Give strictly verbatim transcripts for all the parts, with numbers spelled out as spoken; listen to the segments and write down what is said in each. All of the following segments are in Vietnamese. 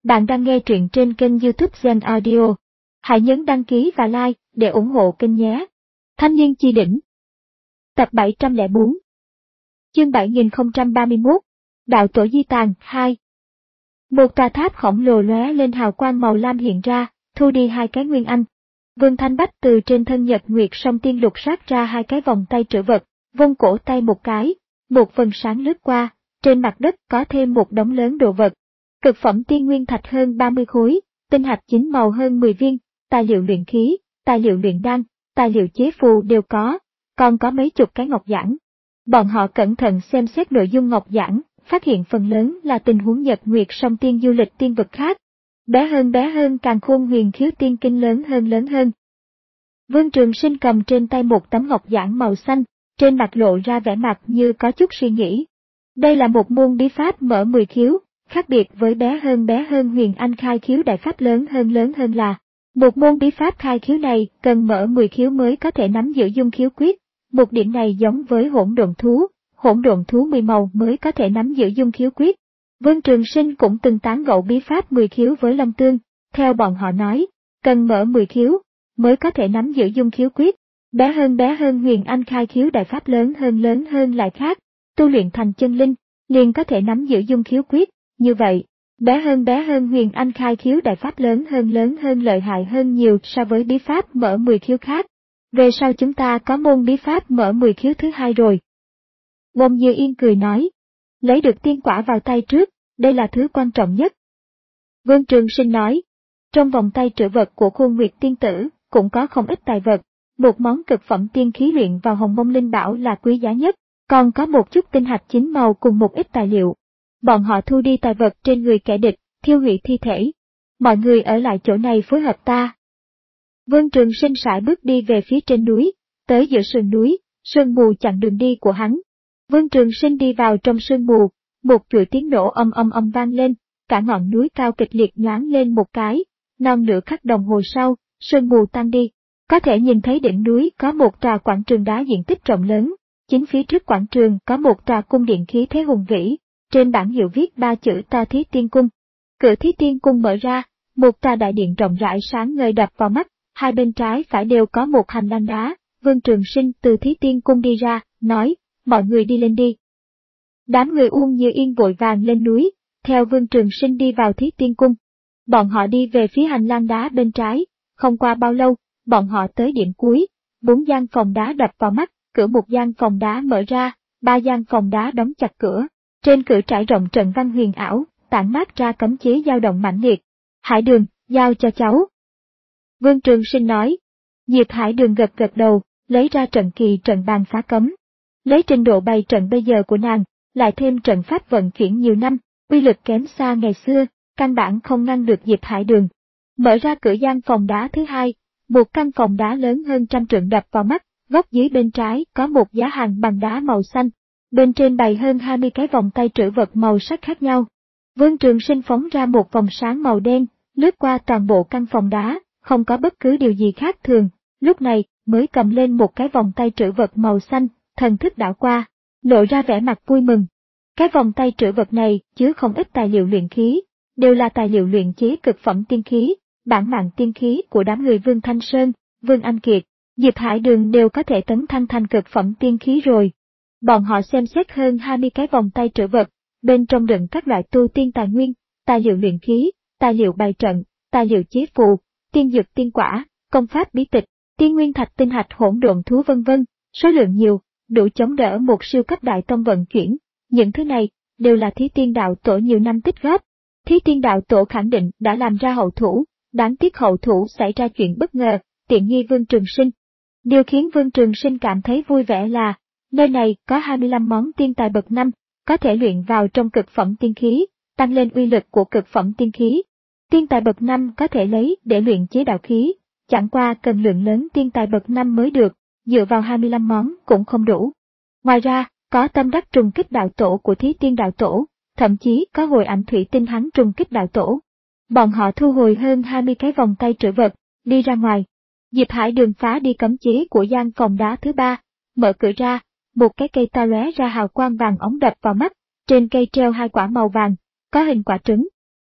Bạn đang nghe truyện trên kênh YouTube Zen Audio. Hãy nhấn đăng ký và like để ủng hộ kênh nhé. Thanh niên chi đỉnh. Tập bảy trăm lẻ bốn. Chương bảy nghìn không trăm ba mươi mốt. Đạo tổ di tàn hai. Một tòa tháp khổng lồ lóe lên hào quang màu lam hiện ra, thu đi hai cái nguyên anh. Vương Thanh Bách từ trên thân Nhật Nguyệt Song Tiên lục sát ra hai cái vòng tay trữ vật, vung cổ tay một cái, một vầng sáng lướt qua, trên mặt đất có thêm một đống lớn đồ vật. Cực phẩm tiên nguyên thạch hơn ba mươi khối, tinh hạch chín màu hơn mười viên, tài liệu luyện khí, tài liệu luyện đan, tài liệu chế phù đều có, còn có mấy chục cái ngọc giản. Bọn họ cẩn thận xem xét nội dung ngọc giản, phát hiện phần lớn là tình huống Nhật Nguyệt Song Tiên du lịch tiên vực khác. Bé hơn bé hơn càn khôn huyền khiếu tiên kinh lớn hơn lớn hơn. Vương Trường Sinh cầm trên tay một tấm ngọc giản màu xanh, trên mặt lộ ra vẻ mặt như có chút suy nghĩ. Đây là một môn bí pháp mở mười khiếu. Khác biệt với bé hơn bé hơn huyền anh khai khiếu đại pháp lớn hơn lớn hơn là, một môn bí pháp khai khiếu này cần mở mười khiếu mới có thể nắm giữ dung khiếu quyết. Một điểm này giống với hỗn độn thú, hỗn độn thú mười màu mới có thể nắm giữ dung khiếu quyết. Vương Trường Sinh cũng từng tán gẫu bí pháp mười khiếu với Long Tương, theo bọn họ nói, cần mở mười khiếu mới có thể nắm giữ dung khiếu quyết. Bé hơn bé hơn huyền anh khai khiếu đại pháp lớn hơn lớn hơn lại khác, tu luyện thành chân linh, liền có thể nắm giữ dung khiếu quyết. Như vậy, bé hơn bé hơn huyền anh khai khiếu đại pháp lớn hơn lớn hơn lợi hại hơn nhiều so với bí pháp mở mười khiếu khác. Về sau chúng ta có môn bí pháp mở mười khiếu thứ hai rồi. Ngôn Như Yên cười nói, lấy được tiên quả vào tay trước, đây là thứ quan trọng nhất. Vương Trường Sinh nói, trong vòng tay trữ vật của Khôn Nguyệt tiên tử cũng có không ít tài vật, một món cực phẩm tiên khí luyện vào Hồng Mông Linh Bảo là quý giá nhất, còn có một chút tinh hạch chín màu cùng một ít tài liệu. Bọn họ thu đi tài vật trên người kẻ địch, thiêu hủy thi thể. Mọi người ở lại chỗ này phối hợp ta. Vương Trường Sinh sải bước đi về phía trên núi, tới giữa sườn núi, sương mù chặn đường đi của hắn. Vương Trường Sinh đi vào trong sương mù, một chuỗi tiếng nổ âm âm âm vang lên, cả ngọn núi cao kịch liệt nhoáng lên một cái, non nửa khắc đồng hồ sau, sương mù tan đi. Có thể nhìn thấy đỉnh núi có một tòa quảng trường đá diện tích rộng lớn, chính phía trước quảng trường có một tòa cung điện khí thế hùng vĩ. Trên bảng hiệu viết ba chữ Ta Thí Tiên Cung. Cửa Thí Tiên Cung mở ra, một tòa đại điện rộng rãi sáng ngời đập vào mắt, hai bên trái phải đều có một hành lang đá. Vương Trường Sinh từ Thí Tiên Cung đi ra, nói, mọi người đi lên đi. Đám người Uông Như Yên vội vàng lên núi, theo Vương Trường Sinh đi vào Thí Tiên Cung. Bọn họ đi về phía hành lang đá bên trái, không qua bao lâu, bọn họ tới điểm cuối, bốn gian phòng đá đập vào mắt, cửa một gian phòng đá mở ra, ba gian phòng đá đóng chặt cửa. Trên cửa trải rộng trận văn huyền ảo, tản mát ra cấm chế dao động mãnh liệt. Hải Đường, giao cho cháu. Vương Trường Sinh nói. Diệp Hải Đường gật gật đầu, lấy ra trận kỳ trận bàn phá cấm. Lấy trình độ bày trận bây giờ của nàng, lại thêm trận pháp vận chuyển nhiều năm, uy lực kém xa ngày xưa, căn bản không ngăn được Diệp Hải Đường. Mở ra cửa gian phòng đá thứ hai, một căn phòng đá lớn hơn trăm trượng đập vào mắt, góc dưới bên trái có một giá hàng bằng đá màu xanh. Bên trên bày hơn hai mươi cái vòng tay trữ vật màu sắc khác nhau. Vương Trường Sinh phóng ra một vòng sáng màu đen, lướt qua toàn bộ căn phòng đá, không có bất cứ điều gì khác thường, lúc này mới cầm lên một cái vòng tay trữ vật màu xanh, thần thức đảo qua, lộ ra vẻ mặt vui mừng. Cái vòng tay trữ vật này chứa không ít tài liệu luyện khí, đều là tài liệu luyện chế cực phẩm tiên khí, bản mạng tiên khí của đám người Vương Thanh Sơn, Vương Anh Kiệt, Diệp Hải Đường đều có thể tấn thăng thành cực phẩm tiên khí rồi. Bọn họ xem xét hơn hai mươi cái vòng tay trữ vật, bên trong đựng các loại tu tiên tài nguyên, tài liệu luyện khí, tài liệu bày trận, tài liệu chế phù, tiên dược tiên quả, công pháp bí tịch, tiên nguyên thạch tinh hạch hỗn độn thú vân vân, số lượng nhiều, đủ chống đỡ một siêu cấp đại tông vận chuyển. Những thứ này đều là Thí Tiên Đạo Tổ nhiều năm tích góp. Thí Tiên Đạo Tổ khẳng định đã làm ra hậu thủ, đáng tiếc hậu thủ xảy ra chuyện bất ngờ, tiện nghi Vương Trường Sinh. Điều khiến Vương Trường Sinh cảm thấy vui vẻ là nơi này có hai mươi lăm món tiên tài bậc năm, có thể luyện vào trong cực phẩm tiên khí, tăng lên uy lực của cực phẩm tiên khí. Tiên tài bậc năm có thể lấy để luyện chế đạo khí, chẳng qua cần lượng lớn tiên tài bậc năm mới được, dựa vào hai mươi lăm món cũng không đủ. Ngoài ra, có tâm đắc trùng kích đạo tổ của Thí Tiên Đạo Tổ, thậm chí có hồi ảnh thủy tinh hắn trùng kích đạo tổ. Bọn họ thu hồi hơn hai mươi cái vòng tay trữ vật, đi ra ngoài. Diệp Hải Đường phá đi cấm chế của gian phòng đá thứ ba, mở cửa ra. Một cái cây to lóe ra hào quang vàng óng đập vào mắt, trên cây treo hai quả màu vàng, có hình quả trứng.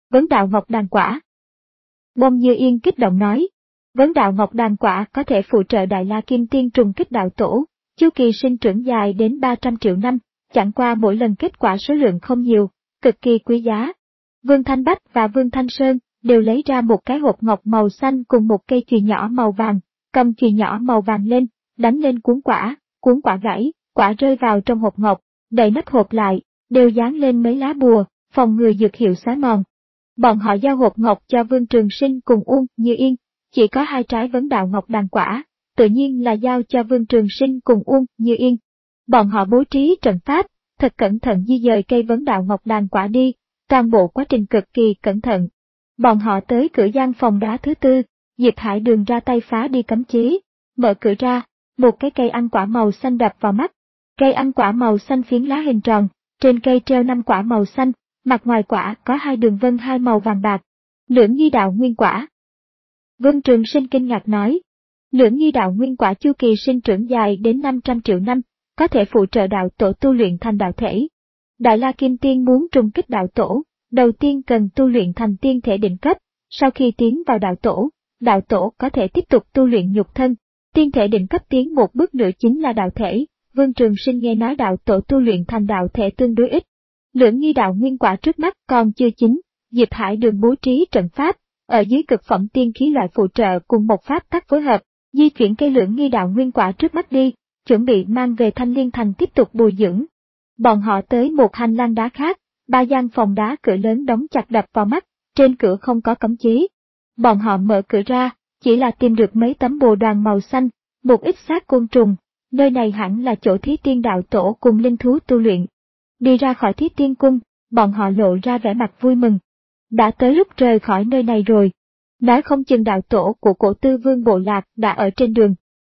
Vấn đạo ngọc đàn quả. Bông Như Yên kích động nói, vấn đạo ngọc đàn quả có thể phụ trợ Đại La Kim Tiên trùng kích đạo tổ, chu kỳ sinh trưởng dài đến ba trăm triệu năm, chẳng qua mỗi lần kết quả số lượng không nhiều, cực kỳ quý giá. Vương Thanh Bách và Vương Thanh Sơn đều lấy ra một cái hộp ngọc màu xanh cùng một cây chùy nhỏ màu vàng, cầm chùy nhỏ màu vàng lên, đánh lên cuốn quả, cuốn quả gãy, quả rơi vào trong hộp ngọc, đậy nắp hộp lại, đều dán lên mấy lá bùa, phòng ngừa dược hiệu xóa mòn. Bọn họ giao hộp ngọc cho Vương Trường Sinh cùng Uông Như Yên, chỉ có hai trái vấn đạo ngọc đàn quả, tự nhiên là giao cho Vương Trường Sinh cùng Uông Như Yên. Bọn họ bố trí trận pháp, thật cẩn thận di dời cây vấn đạo ngọc đàn quả đi, toàn bộ quá trình cực kỳ cẩn thận. Bọn họ tới cửa gian phòng đá thứ tư, Diệp Hải Đường ra tay phá đi cấm chế, mở cửa ra, một cái cây ăn quả màu xanh đập vào mắt. Cây ăn quả màu xanh phiến lá hình tròn, trên cây treo năm quả màu xanh, mặt ngoài quả có hai đường vân hai màu vàng bạc. Lưỡng nghi đạo nguyên quả. Vương Trường Sinh kinh ngạc nói, lưỡng nghi đạo nguyên quả chu kỳ sinh trưởng dài đến năm trăm triệu năm, có thể phụ trợ đạo tổ tu luyện thành đạo thể. Đại La Kim Tiên muốn trùng kích đạo tổ, đầu tiên cần tu luyện thành tiên thể đỉnh cấp, sau khi tiến vào đạo tổ, đạo tổ có thể tiếp tục tu luyện nhục thân, tiên thể đỉnh cấp tiến một bước nữa chính là đạo thể. Vương Trường Sinh nghe nói đạo tổ tu luyện thành đạo thể tương đối ít. Lưỡng nghi đạo nguyên quả trước mắt còn chưa chín, Diệp Hải Đường bố trí trận pháp, ở dưới cực phẩm tiên khí loại phụ trợ cùng một pháp tắc phối hợp, di chuyển cây lưỡng nghi đạo nguyên quả trước mắt đi, chuẩn bị mang về Thanh Liên Thành tiếp tục bồi dưỡng. Bọn họ tới một hành lang đá khác, ba gian phòng đá cửa lớn đóng chặt đập vào mắt, trên cửa không có cấm chế. Bọn họ mở cửa ra, chỉ là tìm được mấy tấm bồ đoàn màu xanh, một ít xác côn trùng, nơi này hẳn là chỗ Thí Tiên đạo tổ cùng linh thú tu luyện. Đi ra khỏi Thí Tiên cung, bọn họ lộ ra vẻ mặt vui mừng. Đã tới lúc rời khỏi nơi này rồi. Nói không chừng đạo tổ của cổ tư vương bộ lạc đã ở trên đường.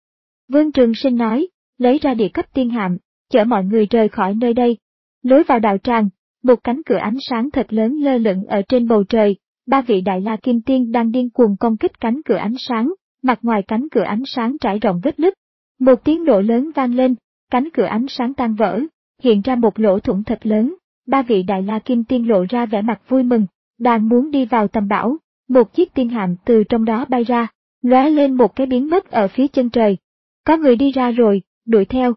Vương Trường Sinh nói, lấy ra địa cấp tiên hạm, chở mọi người rời khỏi nơi đây. Lối vào đạo tràng, một cánh cửa ánh sáng thật lớn lơ lửng ở trên bầu trời, ba vị Đại La Kim Tiên đang điên cuồng công kích cánh cửa ánh sáng, mặt ngoài cánh cửa ánh sáng trải rộng vết nứt. Một tiếng nổ lớn vang lên, cánh cửa ánh sáng tan vỡ, hiện ra một lỗ thủng thật lớn, ba vị Đại La Kim Tiên lộ ra vẻ mặt vui mừng, đang muốn đi vào tầm bão, một chiếc tiên hạm từ trong đó bay ra, lóe lên một cái biến mất ở phía chân trời. Có người đi ra rồi, đuổi theo.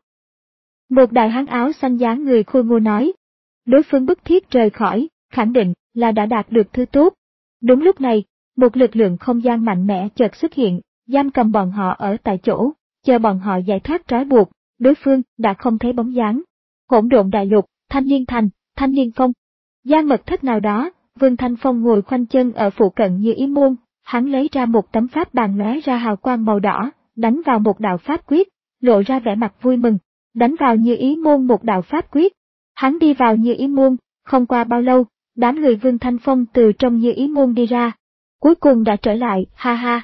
Một đại hán áo xanh dáng người khôi ngô nói, đối phương bức thiết rời khỏi, khẳng định là đã đạt được thứ tốt. Đúng lúc này, một lực lượng không gian mạnh mẽ chợt xuất hiện, giam cầm bọn họ ở tại chỗ, chờ bọn họ giải thoát trói buộc, đối phương đã không thấy bóng dáng. Hỗn Độn Đại Lục, Thanh Liên Thành, Thanh Liên Phong. Gian mật thất nào đó, Vương Thanh Phong ngồi khoanh chân ở phụ cận Như Ý môn, hắn lấy ra một tấm pháp bàn lóe ra hào quang màu đỏ, đánh vào một đạo pháp quyết, lộ ra vẻ mặt vui mừng, đánh vào Như Ý môn một đạo pháp quyết. Hắn đi vào Như Ý môn, không qua bao lâu, đám người Vương Thanh Phong từ trong Như Ý môn đi ra, cuối cùng đã trở lại, ha ha.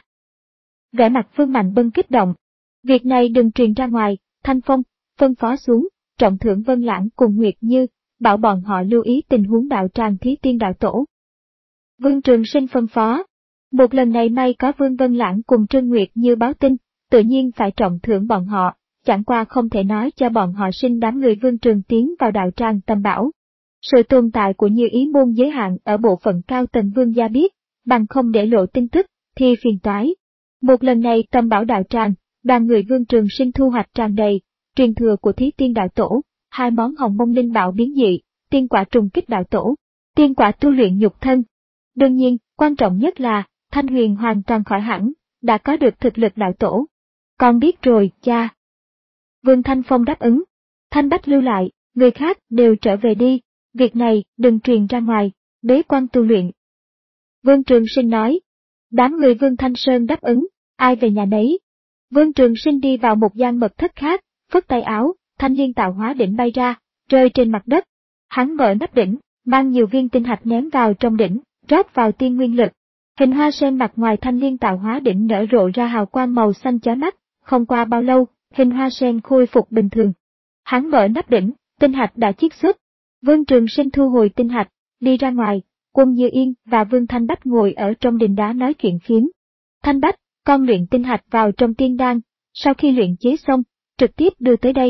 Vẻ mặt Vương Mạnh Bân kích động. Việc này đừng truyền ra ngoài, Thanh Phong, phân phó xuống, trọng thưởng Vân Lãng cùng Nguyệt Như, bảo bọn họ lưu ý tình huống đạo tràng Thí Tiên đạo tổ. Vương Trường Sinh phân phó. Một lần này may có Vương Vân Lãng cùng Trương Nguyệt Như báo tin, tự nhiên phải trọng thưởng bọn họ, chẳng qua không thể nói cho bọn họ sinh đám người Vương Trường tiến vào đạo tràng Tâm Bảo. Sự tồn tại của Như Ý môn giới hạn ở bộ phận cao tầng vương gia biết, bằng không để lộ tin tức, thì phiền toái. Một lần này Tâm Bảo đạo tràng, đoàn người Vương Trường Sinh thu hoạch tràn đầy, truyền thừa của Thí Tiên đạo tổ, hai món hồng mông linh bảo biến dị, tiên quả trùng kích đạo tổ, tiên quả tu luyện nhục thân. Đương nhiên, quan trọng nhất là, Thanh Huyền hoàn toàn khỏi hẳn, đã có được thực lực đạo tổ. Con biết rồi, cha. Vương Thanh Phong đáp ứng. Thanh Bách lưu lại, người khác đều trở về đi, việc này đừng truyền ra ngoài, bế quan tu luyện. Vương Trường Sinh nói. Đám người Vương Thanh Sơn đáp ứng, ai về nhà nấy. Vương Trường Sinh đi vào một gian mật thất khác, phất tay áo, thanh liên tạo hóa đỉnh bay ra, rơi trên mặt đất. Hắn mở nắp đỉnh, mang nhiều viên tinh hạch ném vào trong đỉnh, rót vào tiên nguyên lực. Hình hoa sen mặt ngoài thanh liên tạo hóa đỉnh nở rộ ra hào quang màu xanh chói mắt, không qua bao lâu, hình hoa sen khôi phục bình thường. Hắn mở nắp đỉnh, tinh hạch đã chiết xuất. Vương Trường Sinh thu hồi tinh hạch, đi ra ngoài, Quân Như Yên và Vương Thanh Bách ngồi ở trong đình đá nói chuyện phiếm. Thanh Bách, con luyện tinh hạch vào trong tiên đan, sau khi luyện chế xong, trực tiếp đưa tới đây.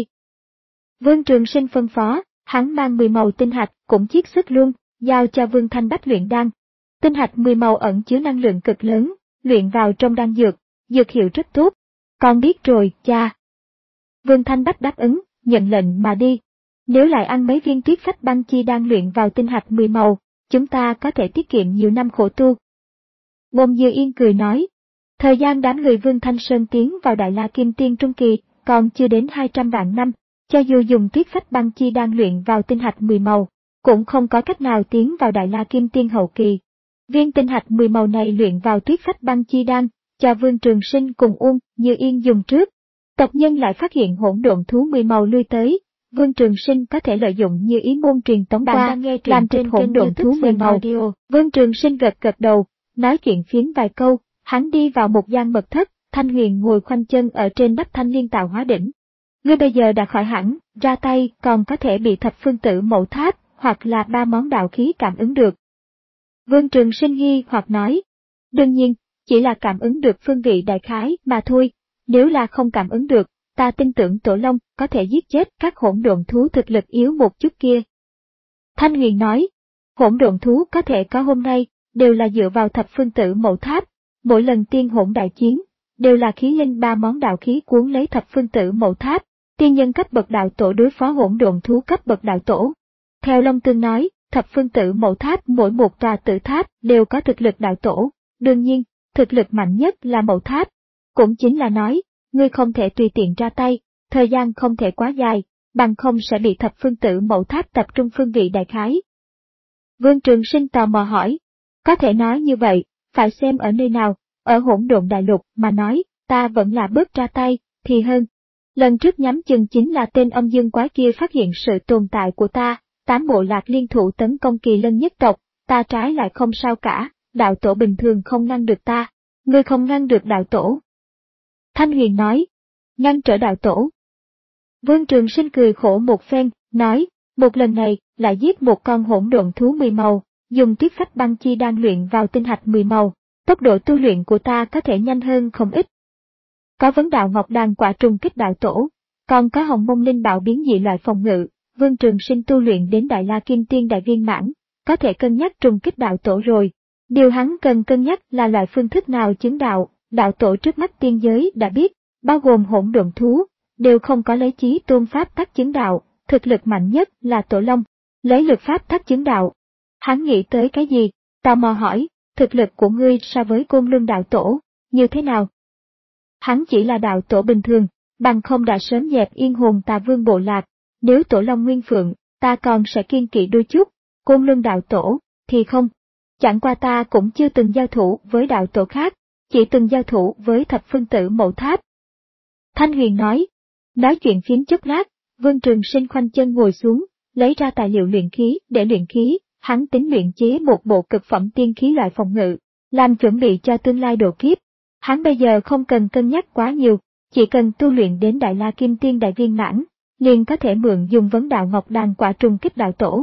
Vương Trường Sinh phân phó, hắn mang mười màu tinh hạch cũng chiết xuất luôn, giao cho Vương Thanh Bách luyện đan. Tinh hạch mười màu ẩn chứa năng lượng cực lớn, luyện vào trong đan dược, dược hiệu rất tốt. Con biết rồi, cha. Vương Thanh Bách đáp ứng, nhận lệnh mà đi. Nếu lại ăn mấy viên tuyết phách băng chi đan luyện vào tinh hạch mười màu, chúng ta có thể tiết kiệm nhiều năm khổ tu. Bồn Dư Yên cười nói, thời gian đám người Vương Thanh Sơn tiến vào Đại La Kim Tiên Trung Kỳ, còn chưa đến hai trăm vạn năm, cho dù dùng tuyết phách băng chi đan luyện vào tinh hạch mười màu, cũng không có cách nào tiến vào Đại La Kim Tiên Hậu Kỳ. Viên tinh hạch mười màu này luyện vào tuyết phách băng chi đan, cho Vương Trường Sinh cùng Uông Như Yên dùng trước. Tộc nhân lại phát hiện hỗn độn thú mười màu lui tới, Vương Trường Sinh có thể lợi dụng như ý môn truyền tống qua, làm thịt hỗn độn thú mười màu. Vương Trường Sinh gật gật đầu, nói chuyện phiếm vài câu, hắn đi vào một gian mật thất, Thanh Huyền ngồi khoanh chân ở trên nắp thanh liên tạo hóa đỉnh. Ngươi bây giờ đã khỏi hẳn, ra tay còn có thể bị thập phương tử mậu tháp, hoặc là ba món đạo khí cảm ứng được. Vương Trường Sinh nghi hoặc nói, đương nhiên, chỉ là cảm ứng được phương vị đại khái mà thôi, nếu là không cảm ứng được, ta tin tưởng Tổ Long có thể giết chết các hỗn độn thú thực lực yếu một chút kia. Thanh Huyền nói, hỗn độn thú có thể có hôm nay, đều là dựa vào thập phương tử mậu tháp, mỗi lần tiên hỗn đại chiến, đều là khí linh ba món đạo khí cuốn lấy thập phương tử mậu tháp, tiên nhân cấp bậc đạo tổ đối phó hỗn độn thú cấp bậc đạo tổ. Theo Long Tương nói, thập phương tử mậu tháp mỗi một tòa tử tháp đều có thực lực đạo tổ, đương nhiên, thực lực mạnh nhất là mậu tháp. Cũng chính là nói, ngươi không thể tùy tiện ra tay, thời gian không thể quá dài, bằng không sẽ bị thập phương tử mậu tháp tập trung phương vị đại khái. Vương Trường Sinh tò mò hỏi, có thể nói như vậy, phải xem ở nơi nào, ở hỗn độn đại lục mà nói, ta vẫn là bớt ra tay, thì hơn. Lần trước nhắm chừng chính là tên âm dương quái kia phát hiện sự tồn tại của ta, tám bộ lạc liên thủ tấn công Kỳ Lân nhất tộc, ta trái lại không sao cả, đạo tổ bình thường không ngăn được ta, ngươi không ngăn được đạo tổ. Thanh Huyền nói, ngăn trở đạo tổ. Vương Trường Sinh cười khổ một phen, nói, một lần này, lại giết một con hỗn độn thú mười màu, dùng tuyết phách băng chi đan luyện vào tinh hạch mười màu, tốc độ tu luyện của ta có thể nhanh hơn không ít. Có vấn đạo ngọc đàn quả trùng kích đạo tổ, còn có hồng mông linh bảo biến dị loại phòng ngự, Vương Trường Sinh tu luyện đến Đại La Kim Tiên đại viên mãn, có thể cân nhắc trùng kích đạo tổ rồi. Điều hắn cần cân nhắc là loại phương thức nào chứng đạo, đạo tổ trước mắt tiên giới đã biết, bao gồm hỗn độn thú, đều không có lấy chí tôn pháp tắc chứng đạo, thực lực mạnh nhất là Tổ Long, lấy lực pháp tắc chứng đạo. Hắn nghĩ tới cái gì, tò mò hỏi, thực lực của ngươi so với Côn Luân đạo tổ, như thế nào? Hắn chỉ là đạo tổ bình thường, bằng không đã sớm dẹp yên hồn Tà Vương bộ lạc, nếu Tổ Long Nguyên Phượng, ta còn sẽ kiên kỵ đôi chút, Côn Luân đạo tổ, thì không. Chẳng qua ta cũng chưa từng giao thủ với đạo tổ khác, chỉ từng giao thủ với thập phương tử mậu tháp. Thanh Huyền nói, nói chuyện phiếm chốc lát, Vương Trường Sinh khoanh chân ngồi xuống, lấy ra tài liệu luyện khí để luyện khí, hắn tính luyện chế một bộ cực phẩm tiên khí loại phòng ngự, làm chuẩn bị cho tương lai độ kiếp. Hắn bây giờ không cần cân nhắc quá nhiều, chỉ cần tu luyện đến Đại La Kim Tiên đại viên mãn, liền có thể mượn dùng vấn đạo ngọc đàn quả trùng kích đạo tổ.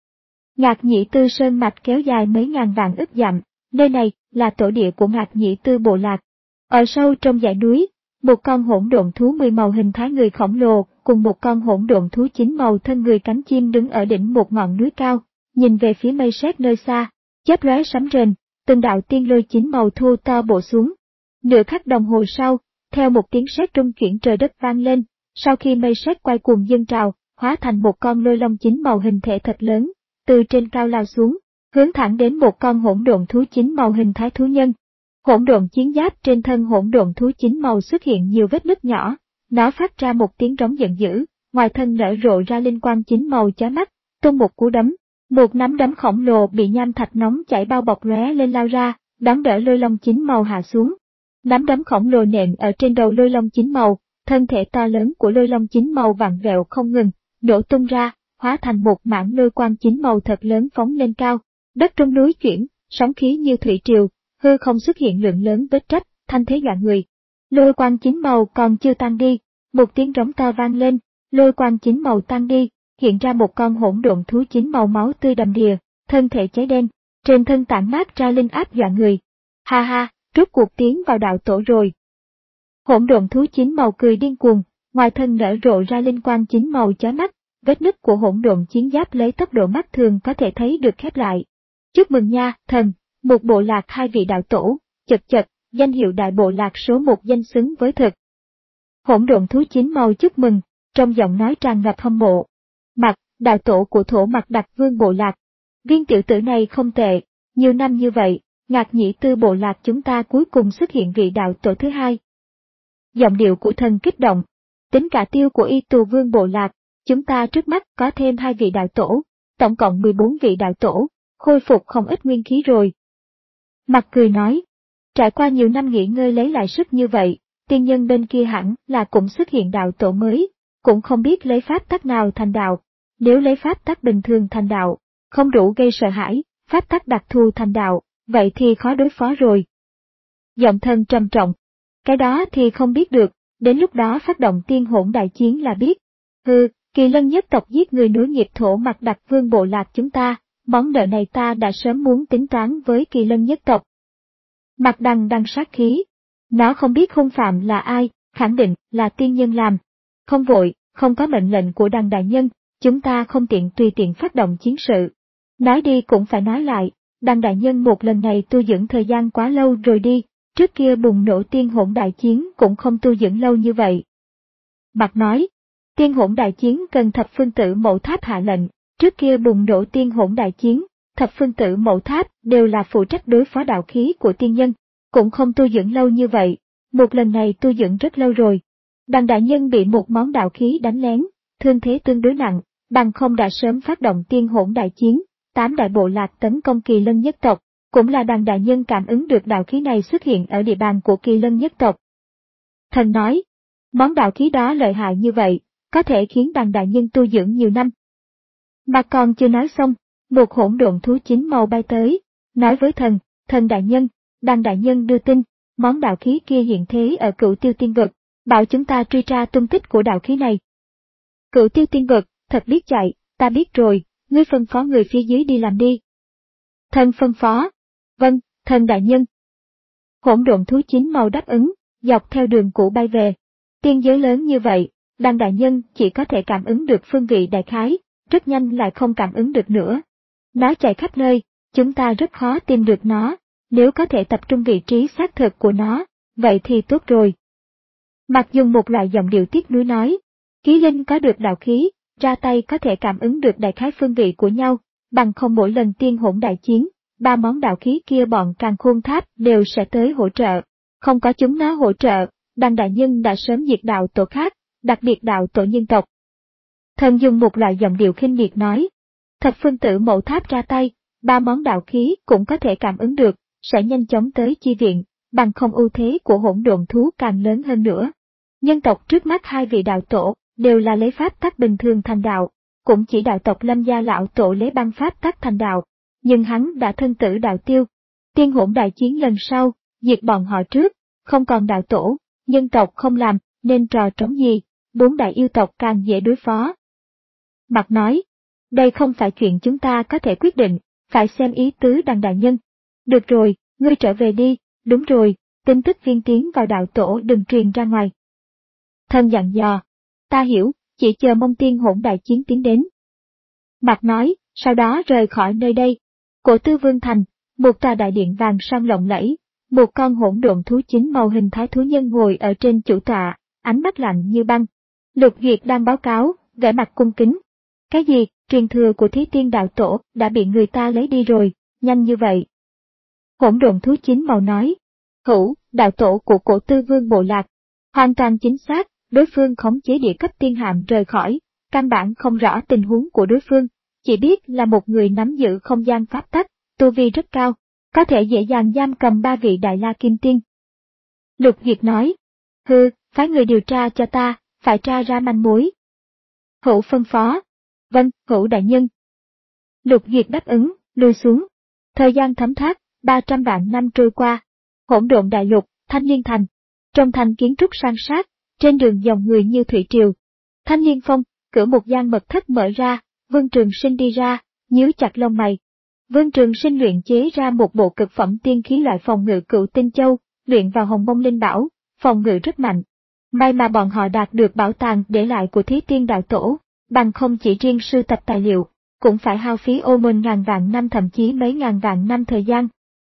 Ngạc Nhĩ Tư sơn mạch kéo dài mấy ngàn vạn ức dặm, nơi này là tổ địa của Ngạc Nhĩ Tư bộ lạc. Ở sâu trong dãy núi, một con hỗn độn thú mười màu hình thái người khổng lồ cùng một con hỗn độn thú chín màu thân người cánh chim đứng ở đỉnh một ngọn núi cao, nhìn về phía mây sét nơi xa, chớp lóe sấm rền, từng đạo tiên lôi chín màu thô to bổ xuống. Nửa khắc đồng hồ sau, theo một tiếng sét rung chuyển trời đất vang lên, sau khi mây sét quay cuồng dâng trào, hóa thành một con lôi long chín màu hình thể thật lớn, từ trên cao lao xuống, hướng thẳng đến một con hỗn độn thú chín màu hình thái thú nhân. Hỗn độn chiến giáp trên thân hỗn độn thú chín màu xuất hiện nhiều vết nứt nhỏ, nó phát ra một tiếng rống giận dữ, ngoài thân nở rộ ra linh quang chín màu chói mắt, tung một cú đấm, một nắm đấm khổng lồ bị nham thạch nóng chảy bao bọc lóe lên lao ra, đón đỡ lôi long chín màu hạ xuống. Nắm đấm khổng lồ nện ở trên đầu lôi long chín màu, thân thể to lớn của lôi long chín màu vặn vẹo không ngừng, nổ tung ra, hóa thành một mảng lôi quang chín màu thật lớn phóng lên cao. Đất trong núi chuyển, sóng khí như thủy triều, hư không xuất hiện lượng lớn vết rách, thanh thế dọa người. Lôi quang chín màu còn chưa tan đi, một tiếng rống to vang lên, lôi quang chín màu tan đi, hiện ra một con hỗn độn thú chín màu máu tươi đầm đìa, thân thể cháy đen, trên thân tản mát ra linh áp dọa người. Ha ha, rốt cuộc tiến vào đạo tổ rồi. Hỗn độn thú chín màu cười điên cuồng, ngoài thân nở rộ ra linh quang chín màu chói mắt, vết nứt của hỗn độn chiến giáp lấy tốc độ mắt thường có thể thấy được khép lại. Chúc mừng nha, thần, một bộ lạc hai vị đạo tổ, chật chật, danh hiệu đại bộ lạc số một danh xứng với thực. Hỗn độn thú chín màu chúc mừng, trong giọng nói tràn ngập hâm mộ. Mặc, đạo tổ của thổ Mặc Đặc Vương bộ lạc. Viên tiểu tử này không tệ, nhiều năm như vậy, Ngạc Nhĩ Tư bộ lạc chúng ta cuối cùng xuất hiện vị đạo tổ thứ hai. Giọng điệu của thần kích động. Tính cả tiêu của Y Tù Vương bộ lạc, chúng ta trước mắt có thêm hai vị đạo tổ, tổng cộng mười bốn vị đạo tổ, khôi phục không ít nguyên khí rồi. Mặc cười nói, trải qua nhiều năm nghỉ ngơi lấy lại sức như vậy, tiên nhân bên kia hẳn là cũng xuất hiện đạo tổ mới, cũng không biết lấy pháp tắc nào thành đạo. Nếu lấy pháp tắc bình thường thành đạo, không đủ gây sợ hãi, pháp tắc đặc thù thành đạo, vậy thì khó đối phó rồi. Giọng thần trầm trọng, cái đó thì không biết được, đến lúc đó phát động tiên hỗn đại chiến là biết. Hừ, Kỳ Lân nhất tộc giết người nối nghiệp thổ Mặc Đặc Vương bộ lạc chúng ta, món nợ này ta đã sớm muốn tính toán với Kỳ Lân nhất tộc. Mặc Đằng đang sát khí, nó không biết hung phạm là ai, khẳng định là tiên nhân làm. Không vội, không có mệnh lệnh của Đằng đại nhân, chúng ta không tiện tùy tiện phát động chiến sự. Nói đi cũng phải nói lại, Đằng đại nhân một lần này tu dưỡng thời gian quá lâu rồi đi, trước kia bùng nổ tiên hỗn đại chiến cũng không tu dưỡng lâu như vậy. Mặc nói, tiên hỗn đại chiến cần thập phương tử mẫu tháp hạ lệnh, trước kia bùng nổ tiên hỗn đại chiến, thập phương tử mẫu tháp đều là phụ trách đối phó đạo khí của tiên nhân, cũng không tu dưỡng lâu như vậy, một lần này tu dưỡng rất lâu rồi. Đằng đại nhân bị một món đạo khí đánh lén, thương thế tương đối nặng, bằng không đã sớm phát động tiên hỗn đại chiến, tám đại bộ lạc tấn công Kỳ Lân nhất tộc, cũng là Đằng đại nhân cảm ứng được đạo khí này xuất hiện ở địa bàn của Kỳ Lân nhất tộc. Thần nói, món đạo khí đó lợi hại như vậy, có thể khiến Đằng đại nhân tu dưỡng nhiều năm. Mà còn chưa nói xong, một hỗn độn thú chín màu bay tới, nói với thần, thần đại nhân, Đằng đại nhân đưa tin, món đạo khí kia hiện thế ở Cửu Tiêu Tiên Vực, bảo chúng ta truy tra tung tích của đạo khí này. Cửu Tiêu Tiên Vực, thật biết chạy, ta biết rồi, ngươi phân phó người phía dưới đi làm đi. Thần phân phó. Vâng, thần đại nhân. Hỗn độn thú chín màu đáp ứng, dọc theo đường cũ bay về. Tiên giới lớn như vậy, Đằng đại nhân chỉ có thể cảm ứng được phương vị đại khái, rất nhanh lại không cảm ứng được nữa. Nó chạy khắp nơi, chúng ta rất khó tìm được nó, nếu có thể tập trung vị trí xác thực của nó, vậy thì tốt rồi. Mặc dùng một loại giọng điệu tiếc nuối nói, Ký Linh có được đạo khí, ra tay có thể cảm ứng được đại khái phương vị của nhau, bằng không mỗi lần tiên hỗn đại chiến, ba món đạo khí kia bọn Càn Khôn Tháp đều sẽ tới hỗ trợ. Không có chúng nó hỗ trợ, Đằng đại nhân đã sớm diệt đạo tổ khác, đặc biệt đạo tổ nhân tộc. Thần dùng một loại giọng điệu khinh miệt nói, thập phương tử mẫu tháp ra tay, ba món đạo khí cũng có thể cảm ứng được, sẽ nhanh chóng tới chi viện, bằng không ưu thế của hỗn độn thú càng lớn hơn nữa. Nhân tộc trước mắt hai vị đạo tổ, đều là lấy pháp tắc bình thường thành đạo, cũng chỉ đạo tộc Lâm gia lão tổ lấy băng pháp tắc thành đạo, nhưng hắn đã thân tử đạo tiêu. Tiên hỗn đại chiến lần sau, diệt bọn họ trước, không còn đạo tổ, nhân tộc không làm, nên trò trống gì, bốn đại yêu tộc càng dễ đối phó. Mặc nói, đây không phải chuyện chúng ta có thể quyết định, phải xem ý tứ Đằng đại nhân. Được rồi, ngươi trở về đi, đúng rồi, tin tức viên tiến vào đạo tổ đừng truyền ra ngoài. Thần dặn dò, ta hiểu, chỉ chờ mong tiên hỗn đại chiến tiến đến. Mặc nói, sau đó rời khỏi nơi đây. Cổ Tư Vương Thành, một tòa đại điện vàng son lộng lẫy, một con hỗn độn thú chín màu hình thái thú nhân ngồi ở trên chủ tọa, ánh mắt lạnh như băng. Lục Duyệt đang báo cáo, vẻ mặt cung kính. Cái gì, truyền thừa của Thí Tiên đạo tổ đã bị người ta lấy đi rồi, nhanh như vậy. Hỗn độn thú chín màu nói, hữu, đạo tổ của Cổ Tư Vương bộ lạc. Hoàn toàn chính xác, đối phương khống chế địa cấp tiên hạm rời khỏi, căn bản không rõ tình huống của đối phương, chỉ biết là một người nắm giữ không gian pháp tắc, tu vi rất cao, có thể dễ dàng giam cầm ba vị Đại La Kim Tiên. Lục Duyệt nói, hừ, phái người điều tra cho ta, phải tra ra manh mối. Hữu phân phó, vâng, hữu đại nhân. Lục Duyệt đáp ứng, lui xuống. Thời gian thấm thoát, ba trăm vạn năm trôi qua. Hỗn độn đại lục, Thanh Liên Thành. Trong thành kiến trúc san sát, trên đường dòng người như thủy triều. Thanh Liên Phong, cửa một gian mật thất mở ra, Vương Trường Sinh đi ra, nhíu chặt lông mày. Vương Trường Sinh luyện chế ra một bộ cực phẩm tiên khí loại phòng ngự Cựu Tinh Châu, luyện vào Hồng Mông Linh Bảo, phòng ngự rất mạnh. May mà bọn họ đạt được bảo tàng để lại của Thí Tiên đạo tổ, bằng không chỉ riêng sưu tập tài liệu, cũng phải hao phí ô môn ngàn vạn năm thậm chí mấy ngàn vạn năm thời gian.